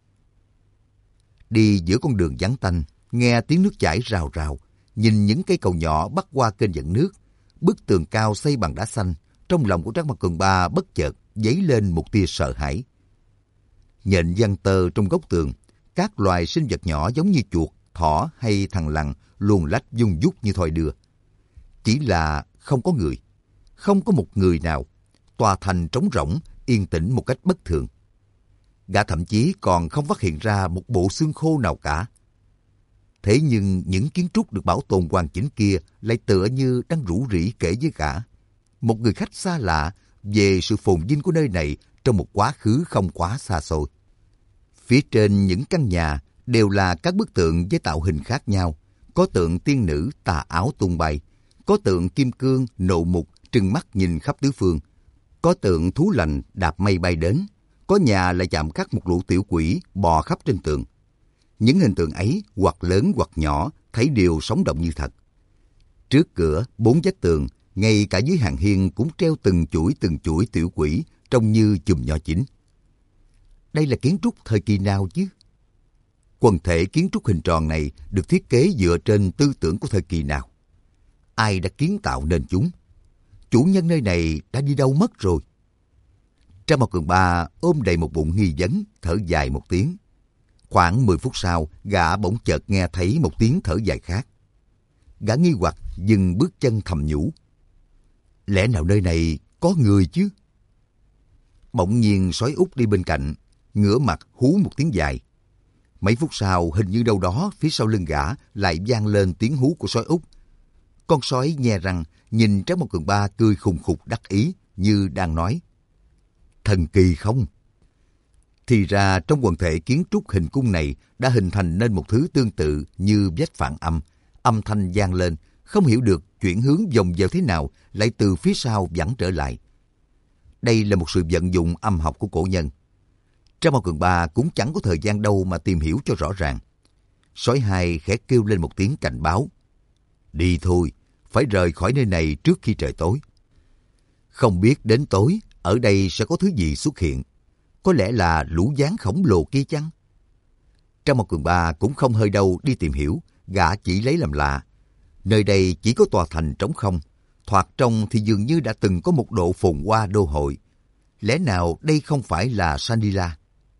S1: Đi giữa con đường vắng tanh, nghe tiếng nước chảy rào rào, nhìn những cây cầu nhỏ bắc qua kênh dẫn nước, bức tường cao xây bằng đá xanh, trong lòng của Trác Mộc Cường Ba bất chợt dấy lên một tia sợ hãi. Nhện giăng tơ trong góc tường, các loài sinh vật nhỏ giống như chuột, thỏ hay thằn lằn luồn lách vung vút như thoi đưa. Chỉ là không có người, không có một người nào. Tòa thành trống rỗng, yên tĩnh một cách bất thường. Gã thậm chí còn không phát hiện ra một bộ xương khô nào cả. Thế nhưng những kiến trúc được bảo tồn hoàn chỉnh kia lại tựa như đang rủ rỉ kể với gã, một người khách xa lạ, về sự phồn vinh của nơi này trong một quá khứ không quá xa xôi. Phía trên những căn nhà đều là các bức tượng với tạo hình khác nhau. Có tượng tiên nữ tà áo tung bay, có tượng kim cương nộ mục trừng mắt nhìn khắp tứ phương, có tượng thú lành đạp mây bay đến, có nhà lại chạm khắc một lũ tiểu quỷ bò khắp trên tường. Những hình tượng ấy hoặc lớn hoặc nhỏ thấy đều sống động như thật. Trước cửa, 4 vách tường, ngay cả dưới hàng hiên cũng treo từng chuỗi tiểu quỷ trông như chùm nho chín. Đây là kiến trúc thời kỳ nào chứ? Quần thể kiến trúc hình tròn này được thiết kế dựa trên tư tưởng của thời kỳ nào? Ai đã kiến tạo nên chúng? Chủ nhân nơi này đã đi đâu mất rồi? Trác Mộc Cường Ba ôm đầy một bụng nghi vấn, thở dài một tiếng. Khoảng 10 phút sau, gã bỗng chợt nghe thấy một tiếng thở dài khác. Gã nghi hoặc dừng bước chân thầm nhủ. Lẽ nào nơi này có người chứ? Bỗng nhiên sói Út đi bên cạnh, ngửa mặt hú một tiếng dài. Mấy phút sau, hình như đâu đó phía sau lưng gã lại vang lên tiếng hú của sói Út. Con sói nhe răng, nhìn Trác Mộc Cường Ba cười khùng khục đắc ý, như đang nói: thần kỳ không? Thì ra trong quần thể kiến trúc hình cung này đã hình thành nên một thứ tương tự như vách phản âm, âm thanh vang lên, không hiểu được chuyển hướng vòng vèo thế nào lại từ phía sau vẳng trở lại. Đây là một sự vận dụng âm học của cổ nhân. Trác Mộc Cường Ba cũng chẳng có thời gian đâu mà tìm hiểu cho rõ ràng. Sói hai khẽ kêu lên một tiếng cảnh báo. Đi thôi, phải rời khỏi nơi này trước khi trời tối. Không biết đến tối, ở đây sẽ có thứ gì xuất hiện. Có lẽ là lũ gián khổng lồ kia chăng? Trác Mộc Cường Ba cũng không hơi đâu đi tìm hiểu, gã chỉ lấy làm lạ. Nơi đây chỉ có tòa thành trống không, thoạt trông thì dường như đã từng có một độ phồn hoa đô hội. Lẽ nào đây không phải là Shangri-La?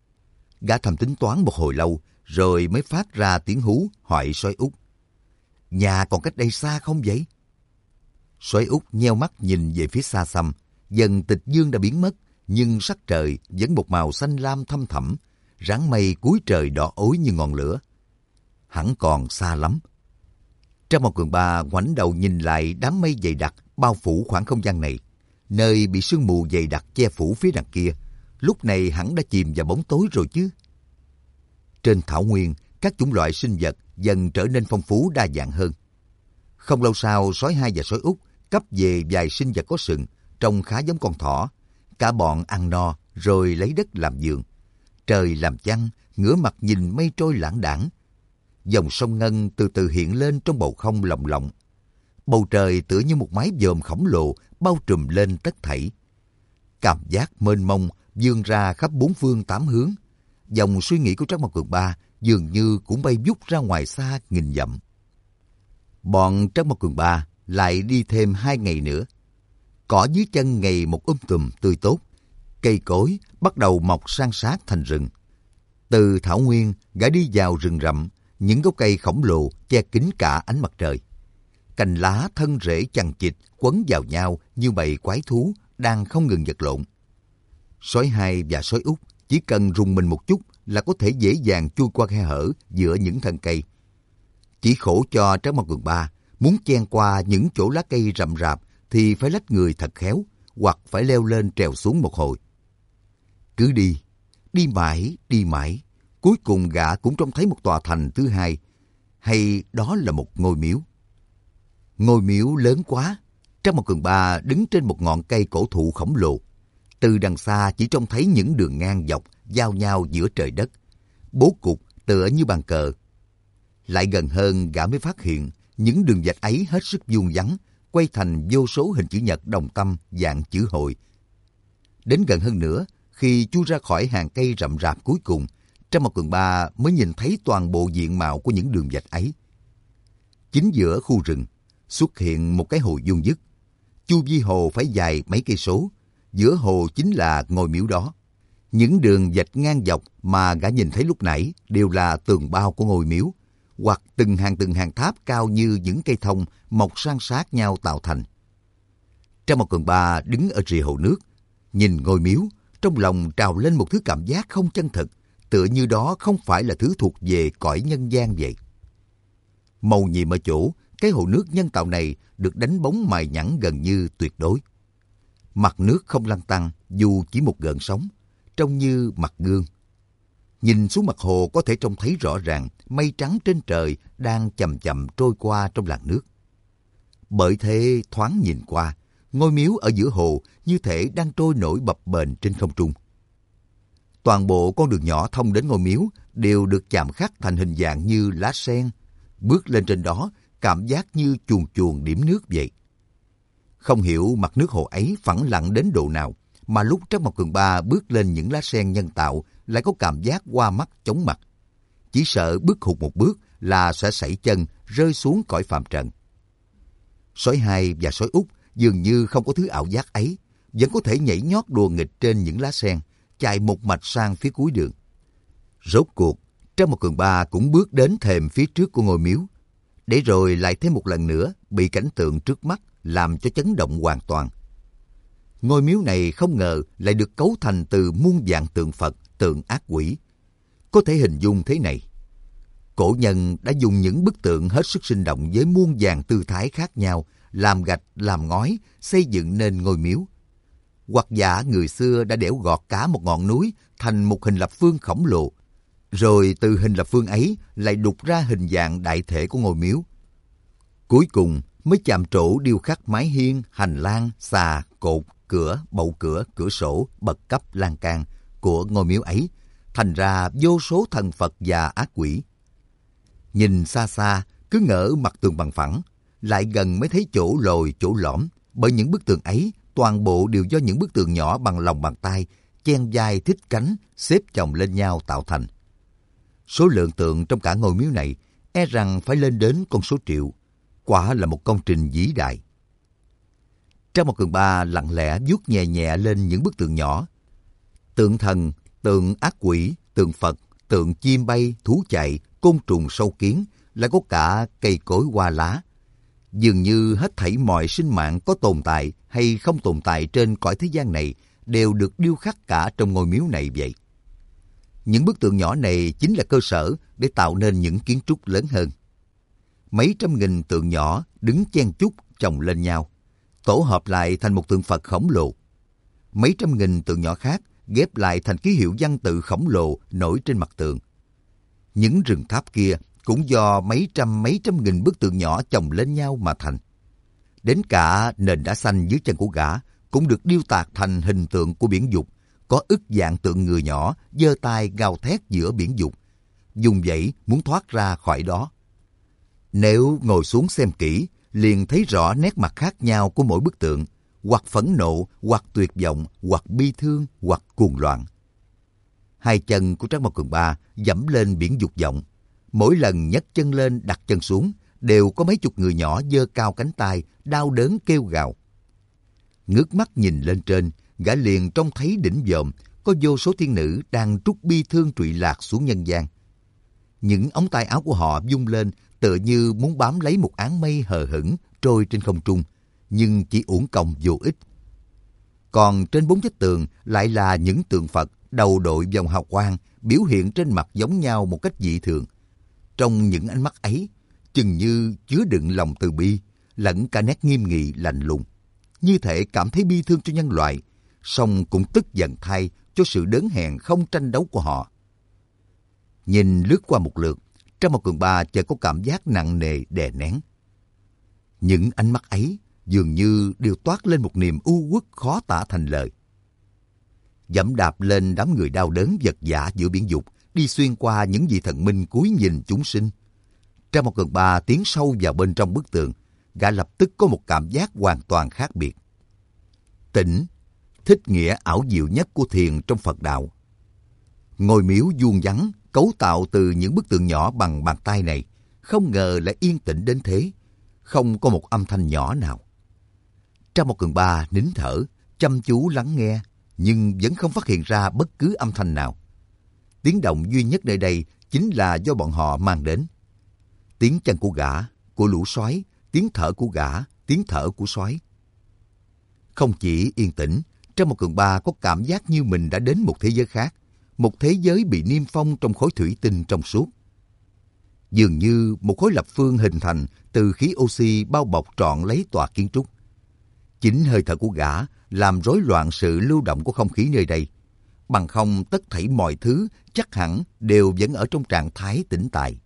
S1: Gã thầm tính toán một hồi lâu, rồi mới phát ra tiếng hú hỏi sói Út. Nhà còn cách đây xa không vậy? Sói Út nheo mắt nhìn về phía xa xăm, dần tịch dương đã biến mất, nhưng sắc trời vẫn một màu xanh lam thâm thẳm, ráng mây cuối trời đỏ ối như ngọn lửa. Hẳn còn xa lắm. Trác Mộc Cường Ba ngoảnh đầu nhìn lại đám mây dày đặc bao phủ khoảng không gian này. Nơi bị sương mù dày đặc che phủ phía đằng kia, lúc này hẳn đã chìm vào bóng tối rồi chứ. Trên thảo nguyên, các chủng loại sinh vật dần trở nên phong phú đa dạng hơn. Không lâu sau, sói hai và sói Út cấp về vài sinh vật có sừng, trông khá giống con thỏ. Cả bọn ăn no rồi lấy đất làm giường. Trời làm chăn, ngửa mặt nhìn mây trôi lãng đãng. Dòng sông Ngân từ từ hiện lên trong bầu không lộng lộng. Bầu trời tựa như một mái vòm khổng lồ bao trùm lên tất thảy. Cảm giác mênh mông vươn ra khắp bốn phương tám hướng. Dòng suy nghĩ của Trác Mộc Cường Ba dường như cũng bay vút ra ngoài xa nghìn dặm. Bọn Trác Mộc Cường Ba lại đi thêm 2 ngày nữa. Cỏ dưới chân ngày một tùm tươi tốt, cây cối bắt đầu mọc san sát thành rừng. Từ thảo nguyên, gã đi vào rừng rậm, những gốc cây khổng lồ che kín cả ánh mặt trời. Cành lá thân rễ chằng chịt quấn vào nhau như bầy quái thú đang không ngừng vật lộn. Sói hai và sói Út chỉ cần rùng mình một chút là có thể dễ dàng chui qua khe hở giữa những thân cây. Chỉ khổ cho Trác Mộc Cường Ba, muốn chen qua những chỗ lá cây rậm rạp thì phải lách người thật khéo, hoặc phải leo lên trèo xuống một hồi. Cứ đi, đi mãi, cuối cùng gã cũng trông thấy một tòa thành thứ hai, hay đó là một ngôi miếu. Ngôi miếu lớn quá, Trác Mộc Cường Ba đứng trên một ngọn cây cổ thụ khổng lồ. Từ đằng xa chỉ trông thấy những đường ngang dọc giao nhau giữa trời đất, bố cục tựa như bàn cờ. Lại gần hơn, gã mới phát hiện những đường vạch ấy hết sức vuông vắn, quay thành vô số hình chữ nhật đồng tâm dạng chữ hồi. Đến gần hơn nữa, khi chui ra khỏi hàng cây rậm rạp cuối cùng, Trang Mộc Cường Ba mới nhìn thấy toàn bộ diện mạo của những đường vạch ấy. Chính giữa khu rừng xuất hiện một cái hồ vuông vức. Chu vi hồ phải dài mấy cây số, giữa hồ chính là ngôi miếu đó. Những đường vạch ngang dọc mà gã nhìn thấy lúc nãy đều là tường bao của ngôi miếu, hoặc từng hàng tháp cao như những cây thông mọc san sát nhau tạo thành. Trang Mộc Cường Ba đứng ở rìa hồ nước, nhìn ngôi miếu, trong lòng trào lên một thứ cảm giác không chân thực, tựa như đó không phải là thứ thuộc về cõi nhân gian vậy. Mầu nhiệm ở chỗ, cái hồ nước nhân tạo này được đánh bóng mài nhẵn gần như tuyệt đối. Mặt nước không lăn tăn, dù chỉ một gợn sóng, trông như mặt gương. Nhìn xuống mặt hồ có thể trông thấy rõ ràng mây trắng trên trời đang chậm chậm trôi qua trong làn nước. Bởi thế thoáng nhìn qua, ngôi miếu ở giữa hồ như thể đang trôi nổi bập bềnh trên không trung. Toàn bộ con đường nhỏ thông đến ngôi miếu đều được chạm khắc thành hình dạng như lá sen. Bước lên trên đó, cảm giác như chuồn chuồn điểm nước vậy. Không hiểu mặt nước hồ ấy phẳng lặng đến độ nào, mà lúc Trác Mộc Cường Ba bước lên những lá sen nhân tạo lại có cảm giác hoa mắt chóng mặt. Chỉ sợ bước hụt một bước là sẽ sẩy chân rơi xuống cõi phàm trần. Sói Hai và Sói Út dường như không có thứ ảo giác ấy, vẫn có thể nhảy nhót đùa nghịch trên những lá sen, chạy một mạch sang phía cuối đường. Rốt cuộc, Trác Mộc Cường Ba cũng bước đến thềm phía trước của ngôi miếu, để rồi lại thêm một lần nữa bị cảnh tượng trước mắt làm cho chấn động hoàn toàn. Ngôi miếu này không ngờ lại được cấu thành từ muôn vạn tượng Phật, tượng ác quỷ. Có thể hình dung thế này: cổ nhân đã dùng những bức tượng hết sức sinh động với muôn vàn tư thái khác nhau, làm gạch, làm ngói, xây dựng nên ngôi miếu. Hoặc giả người xưa đã đẽo gọt cả một ngọn núi thành một hình lập phương khổng lồ, rồi từ hình lập phương ấy lại đục ra hình dạng đại thể của ngôi miếu. Cuối cùng mới chạm trổ điêu khắc mái hiên, hành lang, xà, cột, cửa, bậu cửa, cửa sổ, bậc cấp, lan can của ngôi miếu ấy, thành ra vô số thần Phật và ác quỷ. Nhìn xa xa, cứ ngỡ mặt tường bằng phẳng, lại gần mới thấy chỗ lồi, chỗ lõm, bởi những bức tường ấy toàn bộ đều do những bức tường nhỏ bằng lòng bàn tay, chen vai thích cánh, xếp chồng lên nhau tạo thành. Số lượng tượng trong cả ngôi miếu này e rằng phải lên đến con số triệu. Quả là một công trình vĩ đại. Trác Mộc Cường Ba lặng lẽ vuốt nhẹ nhẹ lên những bức tượng nhỏ. Tượng thần, tượng ác quỷ, tượng Phật, tượng chim bay, thú chạy, côn trùng sâu kiến, lại có cả cây cối hoa lá. Dường như hết thảy mọi sinh mạng có tồn tại hay không tồn tại trên cõi thế gian này đều được điêu khắc cả trong ngôi miếu này vậy. Những bức tượng nhỏ này chính là cơ sở để tạo nên những kiến trúc lớn hơn. Mấy trăm nghìn tượng nhỏ đứng chen chúc chồng lên nhau, tổ hợp lại thành một tượng Phật khổng lồ. Mấy trăm nghìn tượng nhỏ khác ghép lại thành ký hiệu văn tự khổng lồ nổi trên mặt tường. Những rừng tháp kia cũng do mấy trăm nghìn bức tượng nhỏ chồng lên nhau mà thành. Đến cả nền đá xanh dưới chân của gã cũng được điêu tạc thành hình tượng của biển dục, có ức dạng tượng người nhỏ giơ tay gào thét giữa biển dục, dùng dãy muốn thoát ra khỏi đó. Nếu ngồi xuống xem kỹ, liền thấy rõ nét mặt khác nhau của mỗi bức tượng, hoặc phẫn nộ, hoặc tuyệt vọng, hoặc bi thương, hoặc cuồng loạn. Hai chân của Trác Mộc Cường Ba dẫm lên biển dục vọng. Mỗi lần nhấc chân lên đặt chân xuống, đều có mấy chục người nhỏ giơ cao cánh tay, đau đớn kêu gào. Ngước mắt nhìn lên trên, gã liền trông thấy đỉnh vòm có vô số thiên nữ đang trút bi thương trụy lạc xuống nhân gian. Những ống tay áo của họ vung lên tựa như muốn bám lấy một áng mây hờ hững trôi trên không trung, nhưng chỉ uổng công vô ích. Còn trên bốn vách tường lại là những tượng Phật đầu đội vòng hào quang biểu hiện trên mặt giống nhau một cách dị thường. Trong những ánh mắt ấy, chừng như chứa đựng lòng từ bi, lẫn cả nét nghiêm nghị lạnh lùng, như thể cảm thấy bi thương cho nhân loại, song cũng tức giận thay cho sự đớn hèn không tranh đấu của họ. Nhìn lướt qua một lượt, Trác Mộc Cường Ba chợt có cảm giác nặng nề đè nén. Những ánh mắt ấy dường như đều toát lên một niềm u uất khó tả thành lời. dẫm đạp lên đám người đau đớn vật vã giữa biển dục, đi xuyên qua những vị thần minh cúi nhìn chúng sinh. Trang 1/3 tiến sâu vào bên trong bức tượng, gã lập tức có một cảm giác hoàn toàn khác biệt. Tĩnh, thích nghĩa ảo diệu nhất của thiền trong Phật đạo. Ngôi miếu vuông vắn, cấu tạo từ những bức tượng nhỏ bằng bàn tay này, không ngờ lại yên tĩnh đến thế, không có một âm thanh nhỏ nào. Trang 1/3 nín thở, chăm chú lắng nghe, nhưng vẫn không phát hiện ra bất cứ âm thanh nào. Tiếng động duy nhất nơi đây chính là do bọn họ mang đến. Tiếng chân của gã, của lũ sói, tiếng thở của gã, tiếng thở của sói. Không chỉ yên tĩnh, Trang 1/3 có cảm giác như mình đã đến một thế giới khác, một thế giới bị niêm phong trong khối thủy tinh trong suốt. Dường như một khối lập phương hình thành từ khí oxy bao bọc trọn lấy tòa kiến trúc. Chính hơi thở của gã làm rối loạn sự lưu động của không khí nơi đây. Bằng không tất thảy mọi thứ chắc hẳn đều vẫn ở trong trạng thái tĩnh tại.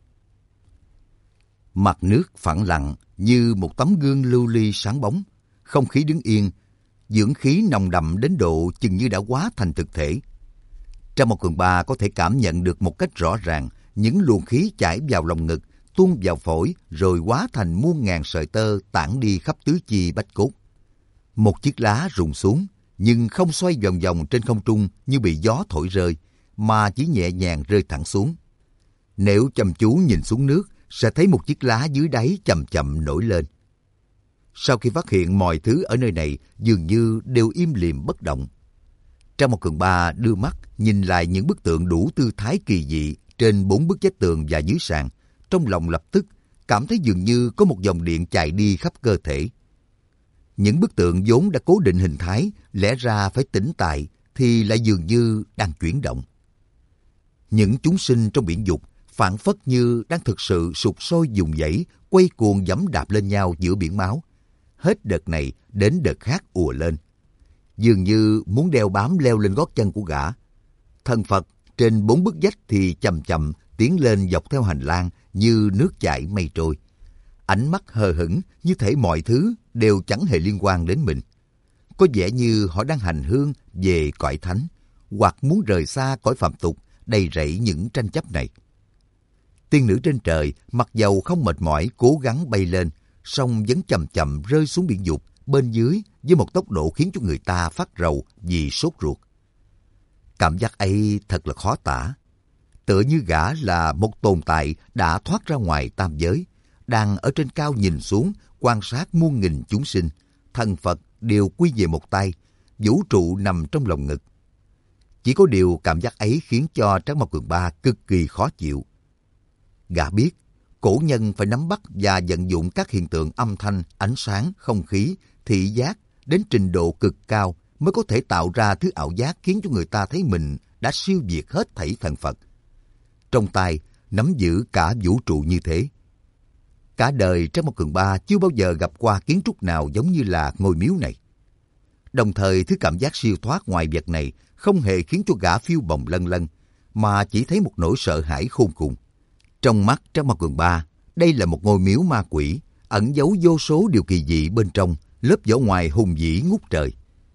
S1: Mặt nước phẳng lặng như một tấm gương lưu ly sáng bóng. Không khí đứng yên, dưỡng khí nồng đậm đến độ chừng như đã hóa thành thực thể. Trang 1/3 có thể cảm nhận được một cách rõ ràng những luồng khí chảy vào lồng ngực, tuôn vào phổi rồi hóa thành muôn ngàn sợi tơ tản đi khắp tứ chi bách cốt. Một chiếc lá rụng xuống, nhưng không xoay vòng vòng trên không trung như bị gió thổi rơi, mà chỉ nhẹ nhàng rơi thẳng xuống. Nếu chăm chú nhìn xuống nước, sẽ thấy một chiếc lá dưới đáy chậm chậm nổi lên. Sau khi phát hiện mọi thứ ở nơi này dường như đều im lìm bất động, Trang 1/3 đưa mắt nhìn lại những bức tượng đủ tư thái kỳ dị trên 4 bức vách tường và dưới sàn, trong lòng lập tức cảm thấy dường như có một dòng điện chạy đi khắp cơ thể. Những bức tượng vốn đã cố định hình thái, lẽ ra phải tĩnh tại, thì lại dường như đang chuyển động. Những chúng sinh trong biển dục phảng phất như đang thực sự sục sôi vùng vẫy, quay cuồng giẫm đạp lên nhau giữa biển máu. Hết đợt này đến đợt khác ùa lên, dường như muốn đeo bám leo lên gót chân của gã. Thần Phật trên 4 bức vách thì chậm chậm tiến lên dọc theo hành lang như nước chảy mây trôi. Ánh mắt hờ hững như thể mọi thứ đều chẳng hề liên quan đến mình. Có vẻ như họ đang hành hương về cõi thánh, hoặc muốn rời xa cõi phàm tục đầy rẫy những tranh chấp này. Tiên nữ trên trời mặc dầu không mệt mỏi cố gắng bay lên, song vẫn chậm chậm rơi xuống biển dục bên dưới với một tốc độ khiến cho người ta phát rầu vì sốt ruột. Cảm giác ấy thật là khó tả. Tựa như gã là một tồn tại đã thoát ra ngoài tam giới, đang ở trên cao nhìn xuống quan sát muôn nghìn chúng sinh, thần Phật đều quy về một tay, vũ trụ nằm trong lòng ngực. Chỉ có điều cảm giác ấy khiến cho Tráng Mộc Cường Ba cực kỳ khó chịu. Gã biết, cổ nhân phải nắm bắt và vận dụng các hiện tượng âm thanh, ánh sáng, không khí, thị giác đến trình độ cực cao mới có thể tạo ra thứ ảo giác khiến cho người ta thấy mình đã siêu việt hết thảy thần Phật. Trong tay nắm giữ cả vũ trụ như thế. Cả đời Tráng Mộc Cường Ba chưa bao giờ gặp qua kiến trúc nào giống như là ngôi miếu này. Đồng thời thứ cảm giác siêu thoát ngoài vật này không hề khiến cho gã phiêu bồng lân lân, mà chỉ thấy một nỗi sợ hãi khôn cùng. Trong mắt Tráng Mộc Cường Ba, đây là một ngôi miếu ma quỷ, ẩn giấu vô số điều kỳ dị bên trong, lớp vỏ ngoài hùng vĩ ngút trời.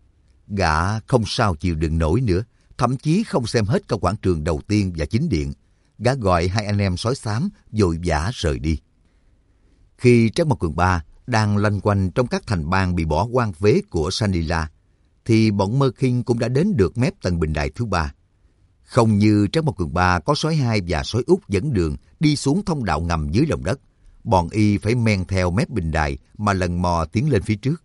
S1: Gã không sao chịu đựng nổi nữa, thậm chí không xem hết cả quảng trường đầu tiên và chính điện. Gã gọi hai anh em sói xám vội vã rời đi. Khi Tráng Mộc Cường Ba đang loanh quanh trong các thành bang bị bỏ hoang phế của Sanila, thì bọn Mơ Khinh cũng đã đến được mép tầng bình đài thứ 3. Không như Tráng Mộc Cường Ba có sói hai và sói út dẫn đường đi xuống thông đạo ngầm dưới lòng đất, bọn y phải men theo mép bình đài mà lần mò tiến lên phía trước.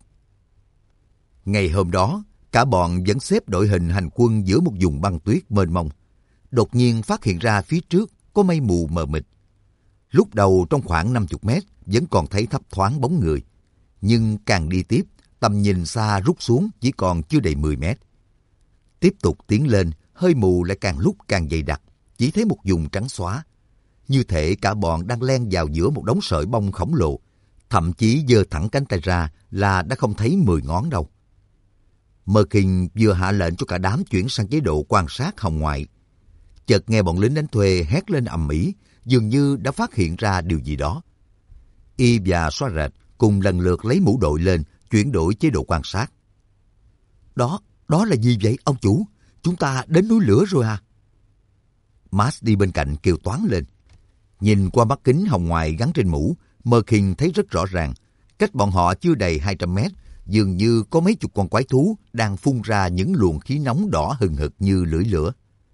S1: Ngày hôm đó, cả bọn vẫn xếp đội hình hành quân giữa một vùng băng tuyết mênh mông. Đột nhiên phát hiện ra phía trước có mây mù mờ mịt. Lúc đầu trong khoảng 50 mét vẫn còn thấy thấp thoáng bóng người, nhưng càng đi tiếp, tầm nhìn xa rút xuống chỉ còn chưa đầy 10 mét. Tiếp tục tiến lên, hơi mù lại càng lúc càng dày đặc, chỉ thấy một vùng trắng xóa. Như thể cả bọn đang len vào giữa một đống sợi bông khổng lồ, thậm chí giơ thẳng cánh tay ra là đã không thấy 10 ngón đâu. Mơ Kinh vừa hạ lệnh cho cả đám chuyển sang chế độ quan sát hồng ngoại. Chợt nghe bọn lính đánh thuê hét lên ầm ĩ, dường như đã phát hiện ra điều gì đó. Y và Xoa Rệt cùng lần lượt lấy mũ đội lên, chuyển đổi chế độ quan sát. Đó là gì vậy ông chủ? chúng ta đến núi lửa rồi à? Max đi bên cạnh kêu toáng lên. Nhìn qua mắt kính hồng ngoại gắn trên mũ, Merkin thấy rất rõ ràng, cách bọn họ chưa đầy 200 mét, dường như có mấy chục con quái thú đang phun ra những luồng khí nóng đỏ hừng hực như lưỡi lửa.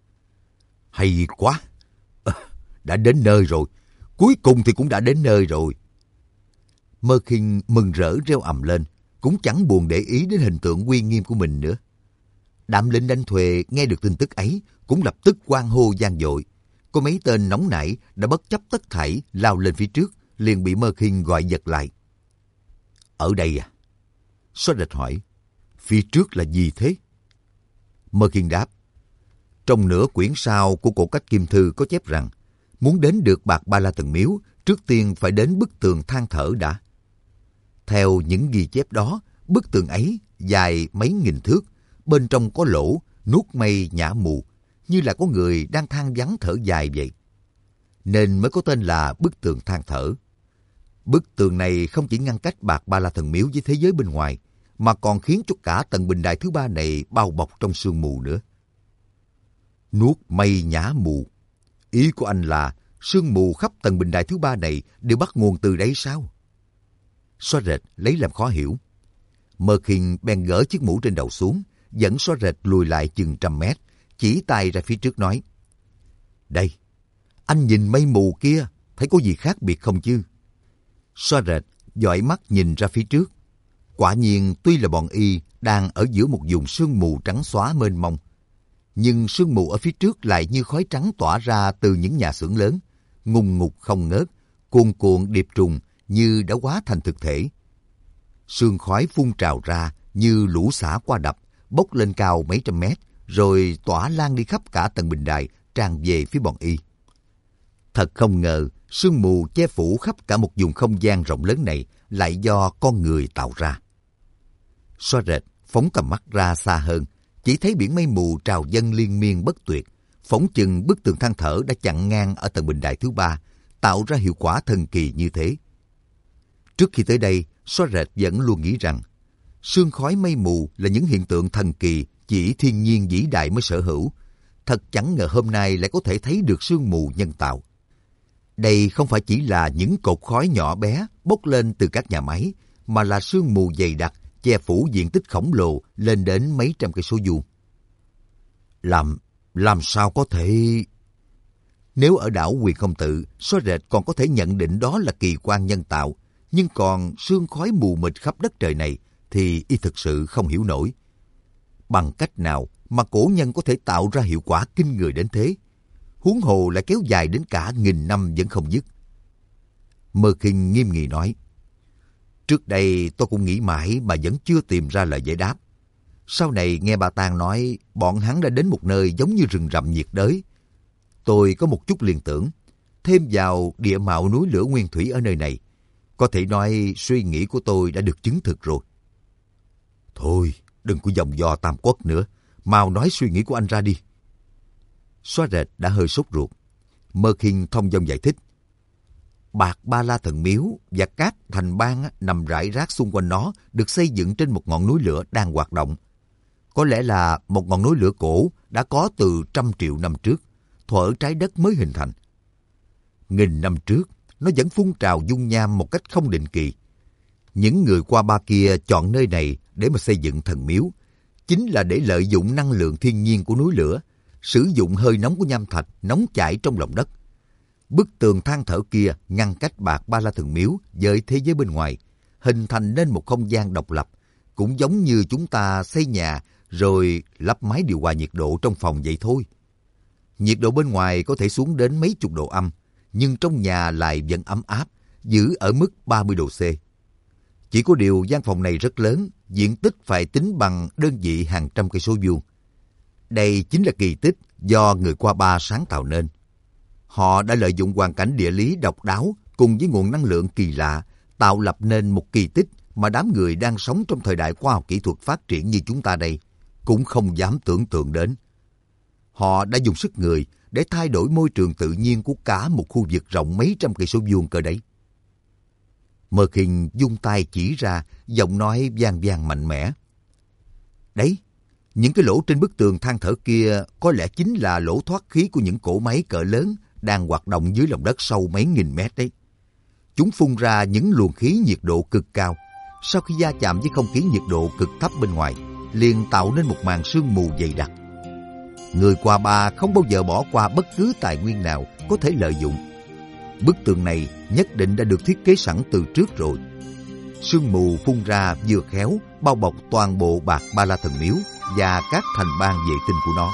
S1: Hay quá! Đã đến nơi rồi. Cuối cùng thì cũng đã đến nơi rồi. Merkin mừng rỡ reo ầm lên, cũng chẳng buồn để ý đến hình tượng uy nghiêm của mình nữa. Đám lính đánh thuê nghe được tin tức ấy cũng lập tức hoan hô vang dội. Có mấy tên nóng nảy đã bất chấp tất thảy lao lên phía trước, liền bị Merkin gọi giật lại. Ở đây à? Sodet hỏi. Phía trước là gì thế? Merkin đáp. Trong nửa quyển sau của cổ cách kim thư có chép rằng, muốn đến được Bạc Ba La Thần Miếu, trước tiên phải đến bức tường than thở đã. Theo những ghi chép đó, bức tường ấy dài mấy nghìn thước, bên trong có lỗ, nuốt mây nhả mù, như là có người đang than vắng thở dài vậy. Nên mới có tên là bức tường than thở. Bức tường này không chỉ ngăn cách Bạc Ba La Thần Miếu với thế giới bên ngoài, mà còn khiến cho cả tầng bình đài thứ ba này bao bọc trong sương mù nữa. Nuốt mây nhả mù. Ý của anh là sương mù khắp tầng bình đài thứ ba này đều bắt nguồn từ đấy sao? Xóa rệt lấy làm khó hiểu. Merkin bèn gỡ chiếc mũ trên đầu xuống, dẫn xóa rệt lùi lại chừng 100 mét, chỉ tay ra phía trước nói. Đây, anh nhìn mây mù kia, thấy có gì khác biệt không chứ? Xóa rệt dõi mắt nhìn ra phía trước. Quả nhiên tuy là bọn y đang ở giữa một vùng sương mù trắng xóa mênh mông, nhưng sương mù ở phía trước lại như khói trắng tỏa ra từ những nhà xưởng lớn, ngùng ngục không ngớt, cuồn cuộn điệp trùng như đã hóa thành thực thể. Sương khói phun trào ra như lũ xả qua đập, bốc lên cao mấy trăm mét, rồi tỏa lan đi khắp cả tầng bình đài, tràn về phía bọn y. Thật không ngờ, sương mù che phủ khắp cả một vùng không gian rộng lớn này lại do con người tạo ra. Xóa rệt phóng tầm mắt ra xa hơn, chỉ thấy biển mây mù trào dâng liên miên bất tuyệt, phỏng chừng bức tường than thở đã chặn ngang ở tầng bình đài thứ ba, tạo ra hiệu quả thần kỳ như thế. Trước khi tới đây, Xóa rệt vẫn luôn nghĩ rằng sương khói mây mù là những hiện tượng thần kỳ chỉ thiên nhiên vĩ đại mới sở hữu. Thật chẳng ngờ hôm nay lại có thể thấy được sương mù nhân tạo. Đây không phải chỉ là những cột khói nhỏ bé bốc lên từ các nhà máy, mà là sương mù dày đặc che phủ diện tích khổng lồ lên đến mấy trăm cây số vuông. Làm sao có thể... Nếu ở đảo Quyền Không Tự, Xóa rệt còn có thể nhận định đó là kỳ quan nhân tạo, nhưng còn sương khói mù mịt khắp đất trời này thì y thực sự không hiểu nổi. Bằng cách nào mà cổ nhân có thể tạo ra hiệu quả kinh người đến thế? Huống hồ lại kéo dài đến cả 1000 năm vẫn không dứt. Merkin nghiêm nghị nói. Trước đây tôi cũng nghĩ mãi mà vẫn chưa tìm ra lời giải đáp. Sau này nghe bà Tang nói bọn hắn đã đến một nơi giống như rừng rậm nhiệt đới. Tôi có một chút liên tưởng. Thêm vào địa mạo núi lửa nguyên thủy ở nơi này, có thể nói suy nghĩ của tôi đã được chứng thực rồi. Thôi, đừng có vòng vo Tam Quốc nữa. Mau nói suy nghĩ của anh ra đi. Xóa rệt đã hơi sốt ruột. Merkin thông dong giải thích. Bạc Ba La Thần Miếu và các thành bang nằm rải rác xung quanh nó được xây dựng trên một ngọn núi lửa đang hoạt động. Có lẽ là một ngọn núi lửa cổ đã có từ 100 triệu năm trước, thuở trái đất mới hình thành. 1000 năm trước, nó vẫn phun trào dung nham một cách không định kỳ. Những người qua ba kia chọn nơi này để mà xây dựng thần miếu, chính là để lợi dụng năng lượng thiên nhiên của núi lửa, sử dụng hơi nóng của nham thạch nóng chảy trong lòng đất. Bức tường than thở kia ngăn cách Bạc Ba La Thần Miếu với thế giới bên ngoài, hình thành nên một không gian độc lập, cũng giống như chúng ta xây nhà rồi lắp máy điều hòa nhiệt độ trong phòng vậy thôi. Nhiệt độ bên ngoài có thể xuống đến mấy chục độ âm, nhưng trong nhà lại vẫn ấm áp, giữ ở mức 30 độ C. Chỉ có điều gian phòng này rất lớn, diện tích phải tính bằng đơn vị hàng trăm cây số vuông. Đây chính là kỳ tích do người qua ba sáng tạo nên. Họ đã lợi dụng hoàn cảnh địa lý độc đáo cùng với nguồn năng lượng kỳ lạ, tạo lập nên một kỳ tích mà đám người đang sống trong thời đại khoa học kỹ thuật phát triển như chúng ta đây cũng không dám tưởng tượng đến. Họ đã dùng sức người để thay đổi môi trường tự nhiên của cả một khu vực rộng mấy trăm cây số vuông cơ đấy. Merkin dung tay chỉ ra, giọng nói vang vang mạnh mẽ. Đấy, Những cái lỗ trên bức tường than thở kia có lẽ chính là lỗ thoát khí của những cỗ máy cỡ lớn đang hoạt động dưới lòng đất sâu mấy nghìn mét đấy. Chúng phun ra những luồng khí nhiệt độ cực cao. Sau khi va chạm với không khí nhiệt độ cực thấp bên ngoài, liền tạo nên một màn sương mù dày đặc. Người qua ba không bao giờ bỏ qua bất cứ tài nguyên nào có thể lợi dụng. Bức tường này nhất định đã được thiết kế sẵn từ trước rồi. Sương mù phun ra vừa khéo bao bọc toàn bộ Bạc Ba La Thần Miếu và các thành bang vệ tinh của nó.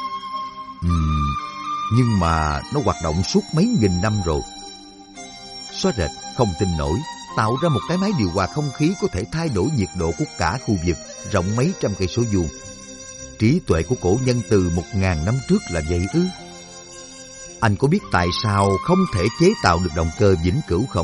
S1: Nhưng mà nó hoạt động suốt mấy nghìn năm rồi. Xóa Rệt không tin nổi, tạo ra một cái máy điều hòa không khí có thể thay đổi nhiệt độ của cả khu vực rộng mấy trăm cây số vuông. Trí tuệ của cổ nhân từ 1000 năm trước là vậy ư? Anh có biết tại sao không thể chế tạo được động cơ vĩnh cửu không?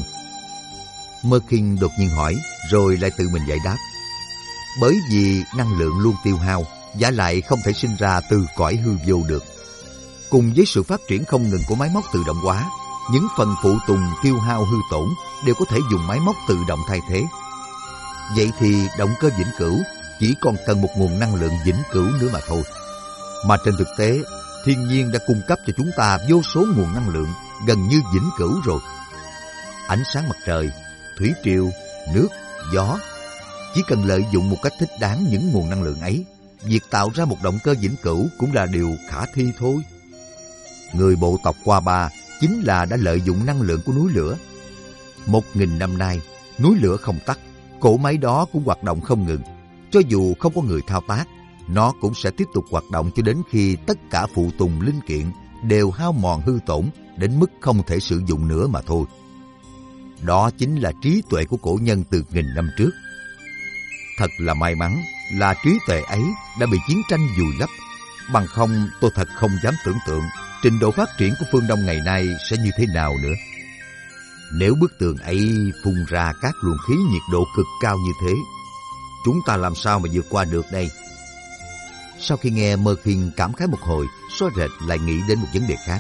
S1: Merkin đột nhiên hỏi, rồi lại tự mình giải đáp. Bởi vì năng lượng luôn tiêu hao, và lại không thể sinh ra từ cõi hư vô được. Cùng với sự phát triển không ngừng của máy móc tự động hóa, những phần phụ tùng tiêu hao hư tổn đều có thể dùng máy móc tự động thay thế. Vậy thì động cơ vĩnh cửu chỉ còn cần một nguồn năng lượng vĩnh cửu nữa mà thôi. Mà trên thực tế, thiên nhiên đã cung cấp cho chúng ta vô số nguồn năng lượng gần như vĩnh cửu rồi. Ánh sáng mặt trời, thủy triều, nước, gió. Chỉ cần lợi dụng một cách thích đáng những nguồn năng lượng ấy, việc tạo ra một động cơ vĩnh cửu cũng là điều khả thi thôi. Người bộ tộc Qua Ba chính là đã lợi dụng năng lượng của núi lửa. 1000 năm nay, núi lửa không tắt, cỗ máy đó cũng hoạt động không ngừng. Cho dù không có người thao tác, nó cũng sẽ tiếp tục hoạt động cho đến khi tất cả phụ tùng linh kiện đều hao mòn hư tổn đến mức không thể sử dụng nữa mà thôi. Đó chính là trí tuệ của cổ nhân từ nghìn năm trước. Thật là may mắn là trí tuệ ấy đã bị chiến tranh vùi lấp. Bằng không tôi thật không dám tưởng tượng trình độ phát triển của phương Đông ngày nay sẽ như thế nào nữa. Nếu bức tường ấy phun ra các luồng khí nhiệt độ cực cao như thế, chúng ta làm sao mà vượt qua được đây? Sau khi nghe Merkin cảm khái một hồi, Xóa Rệt lại nghĩ đến một vấn đề khác.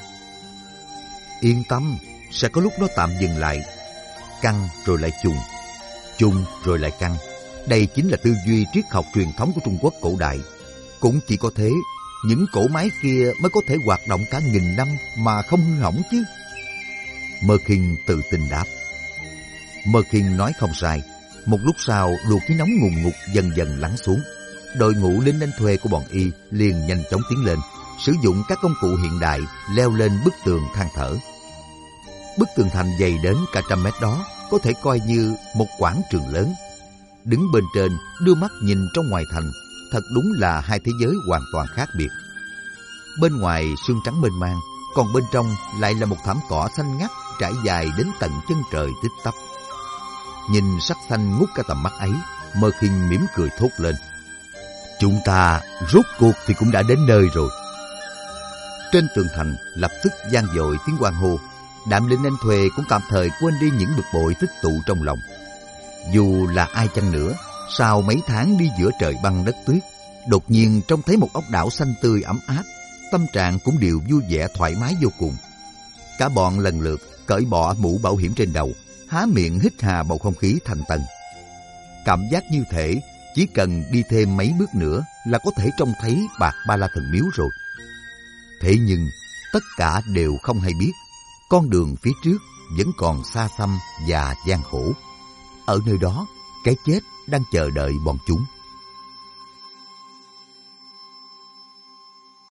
S1: Yên tâm, sẽ có lúc nó tạm dừng lại. Căng rồi lại trùng, trùng rồi lại căng. Đây chính là tư duy triết học truyền thống của Trung Quốc cổ đại. Cũng chỉ có thế, những cỗ máy kia mới có thể hoạt động cả nghìn năm mà không hư hỏng chứ. Merkin tự tin đáp. Merkin nói không sai. Một lúc sau, luồng khí nóng ngùn ngụt dần dần lắng xuống. Đội ngũ lính đánh thuê của bọn y liền nhanh chóng tiến lên, sử dụng các công cụ hiện đại leo lên bức tường than thở. Bức tường thành dày đến cả 100 mét đó có thể coi như một quảng trường lớn. Đứng bên trên, đưa mắt nhìn trong ngoài thành, thật đúng là hai thế giới hoàn toàn khác biệt. Bên ngoài sương trắng mênh mang, còn bên trong lại là một thảm cỏ xanh ngắt trải dài đến tận chân trời tít tắp. Nhìn sắc xanh ngút cả tầm mắt ấy, Merkin mỉm cười thốt lên. Chúng ta rốt cuộc thì cũng đã đến nơi rồi. Trên tường thành lập tức vang dội tiếng hoan hô. Đám lính đánh thuê cũng tạm thời quên đi những bực bội tích tụ trong lòng. Dù là ai chăng nữa, sau mấy tháng đi giữa trời băng đất tuyết, đột nhiên trông thấy một ốc đảo xanh tươi ấm áp, tâm trạng cũng đều vui vẻ thoải mái vô cùng. Cả bọn lần lượt cởi bỏ mũ bảo hiểm trên đầu, há miệng hít hà bầu không khí thanh tân. Cảm giác như thể chỉ cần đi thêm mấy bước nữa là có thể trông thấy Bạc Ba La Thần Miếu rồi. Thế nhưng tất cả đều không hay biết, con đường phía trước vẫn còn xa xăm và gian khổ. Ở nơi đó, cái chết đang chờ đợi bọn chúng.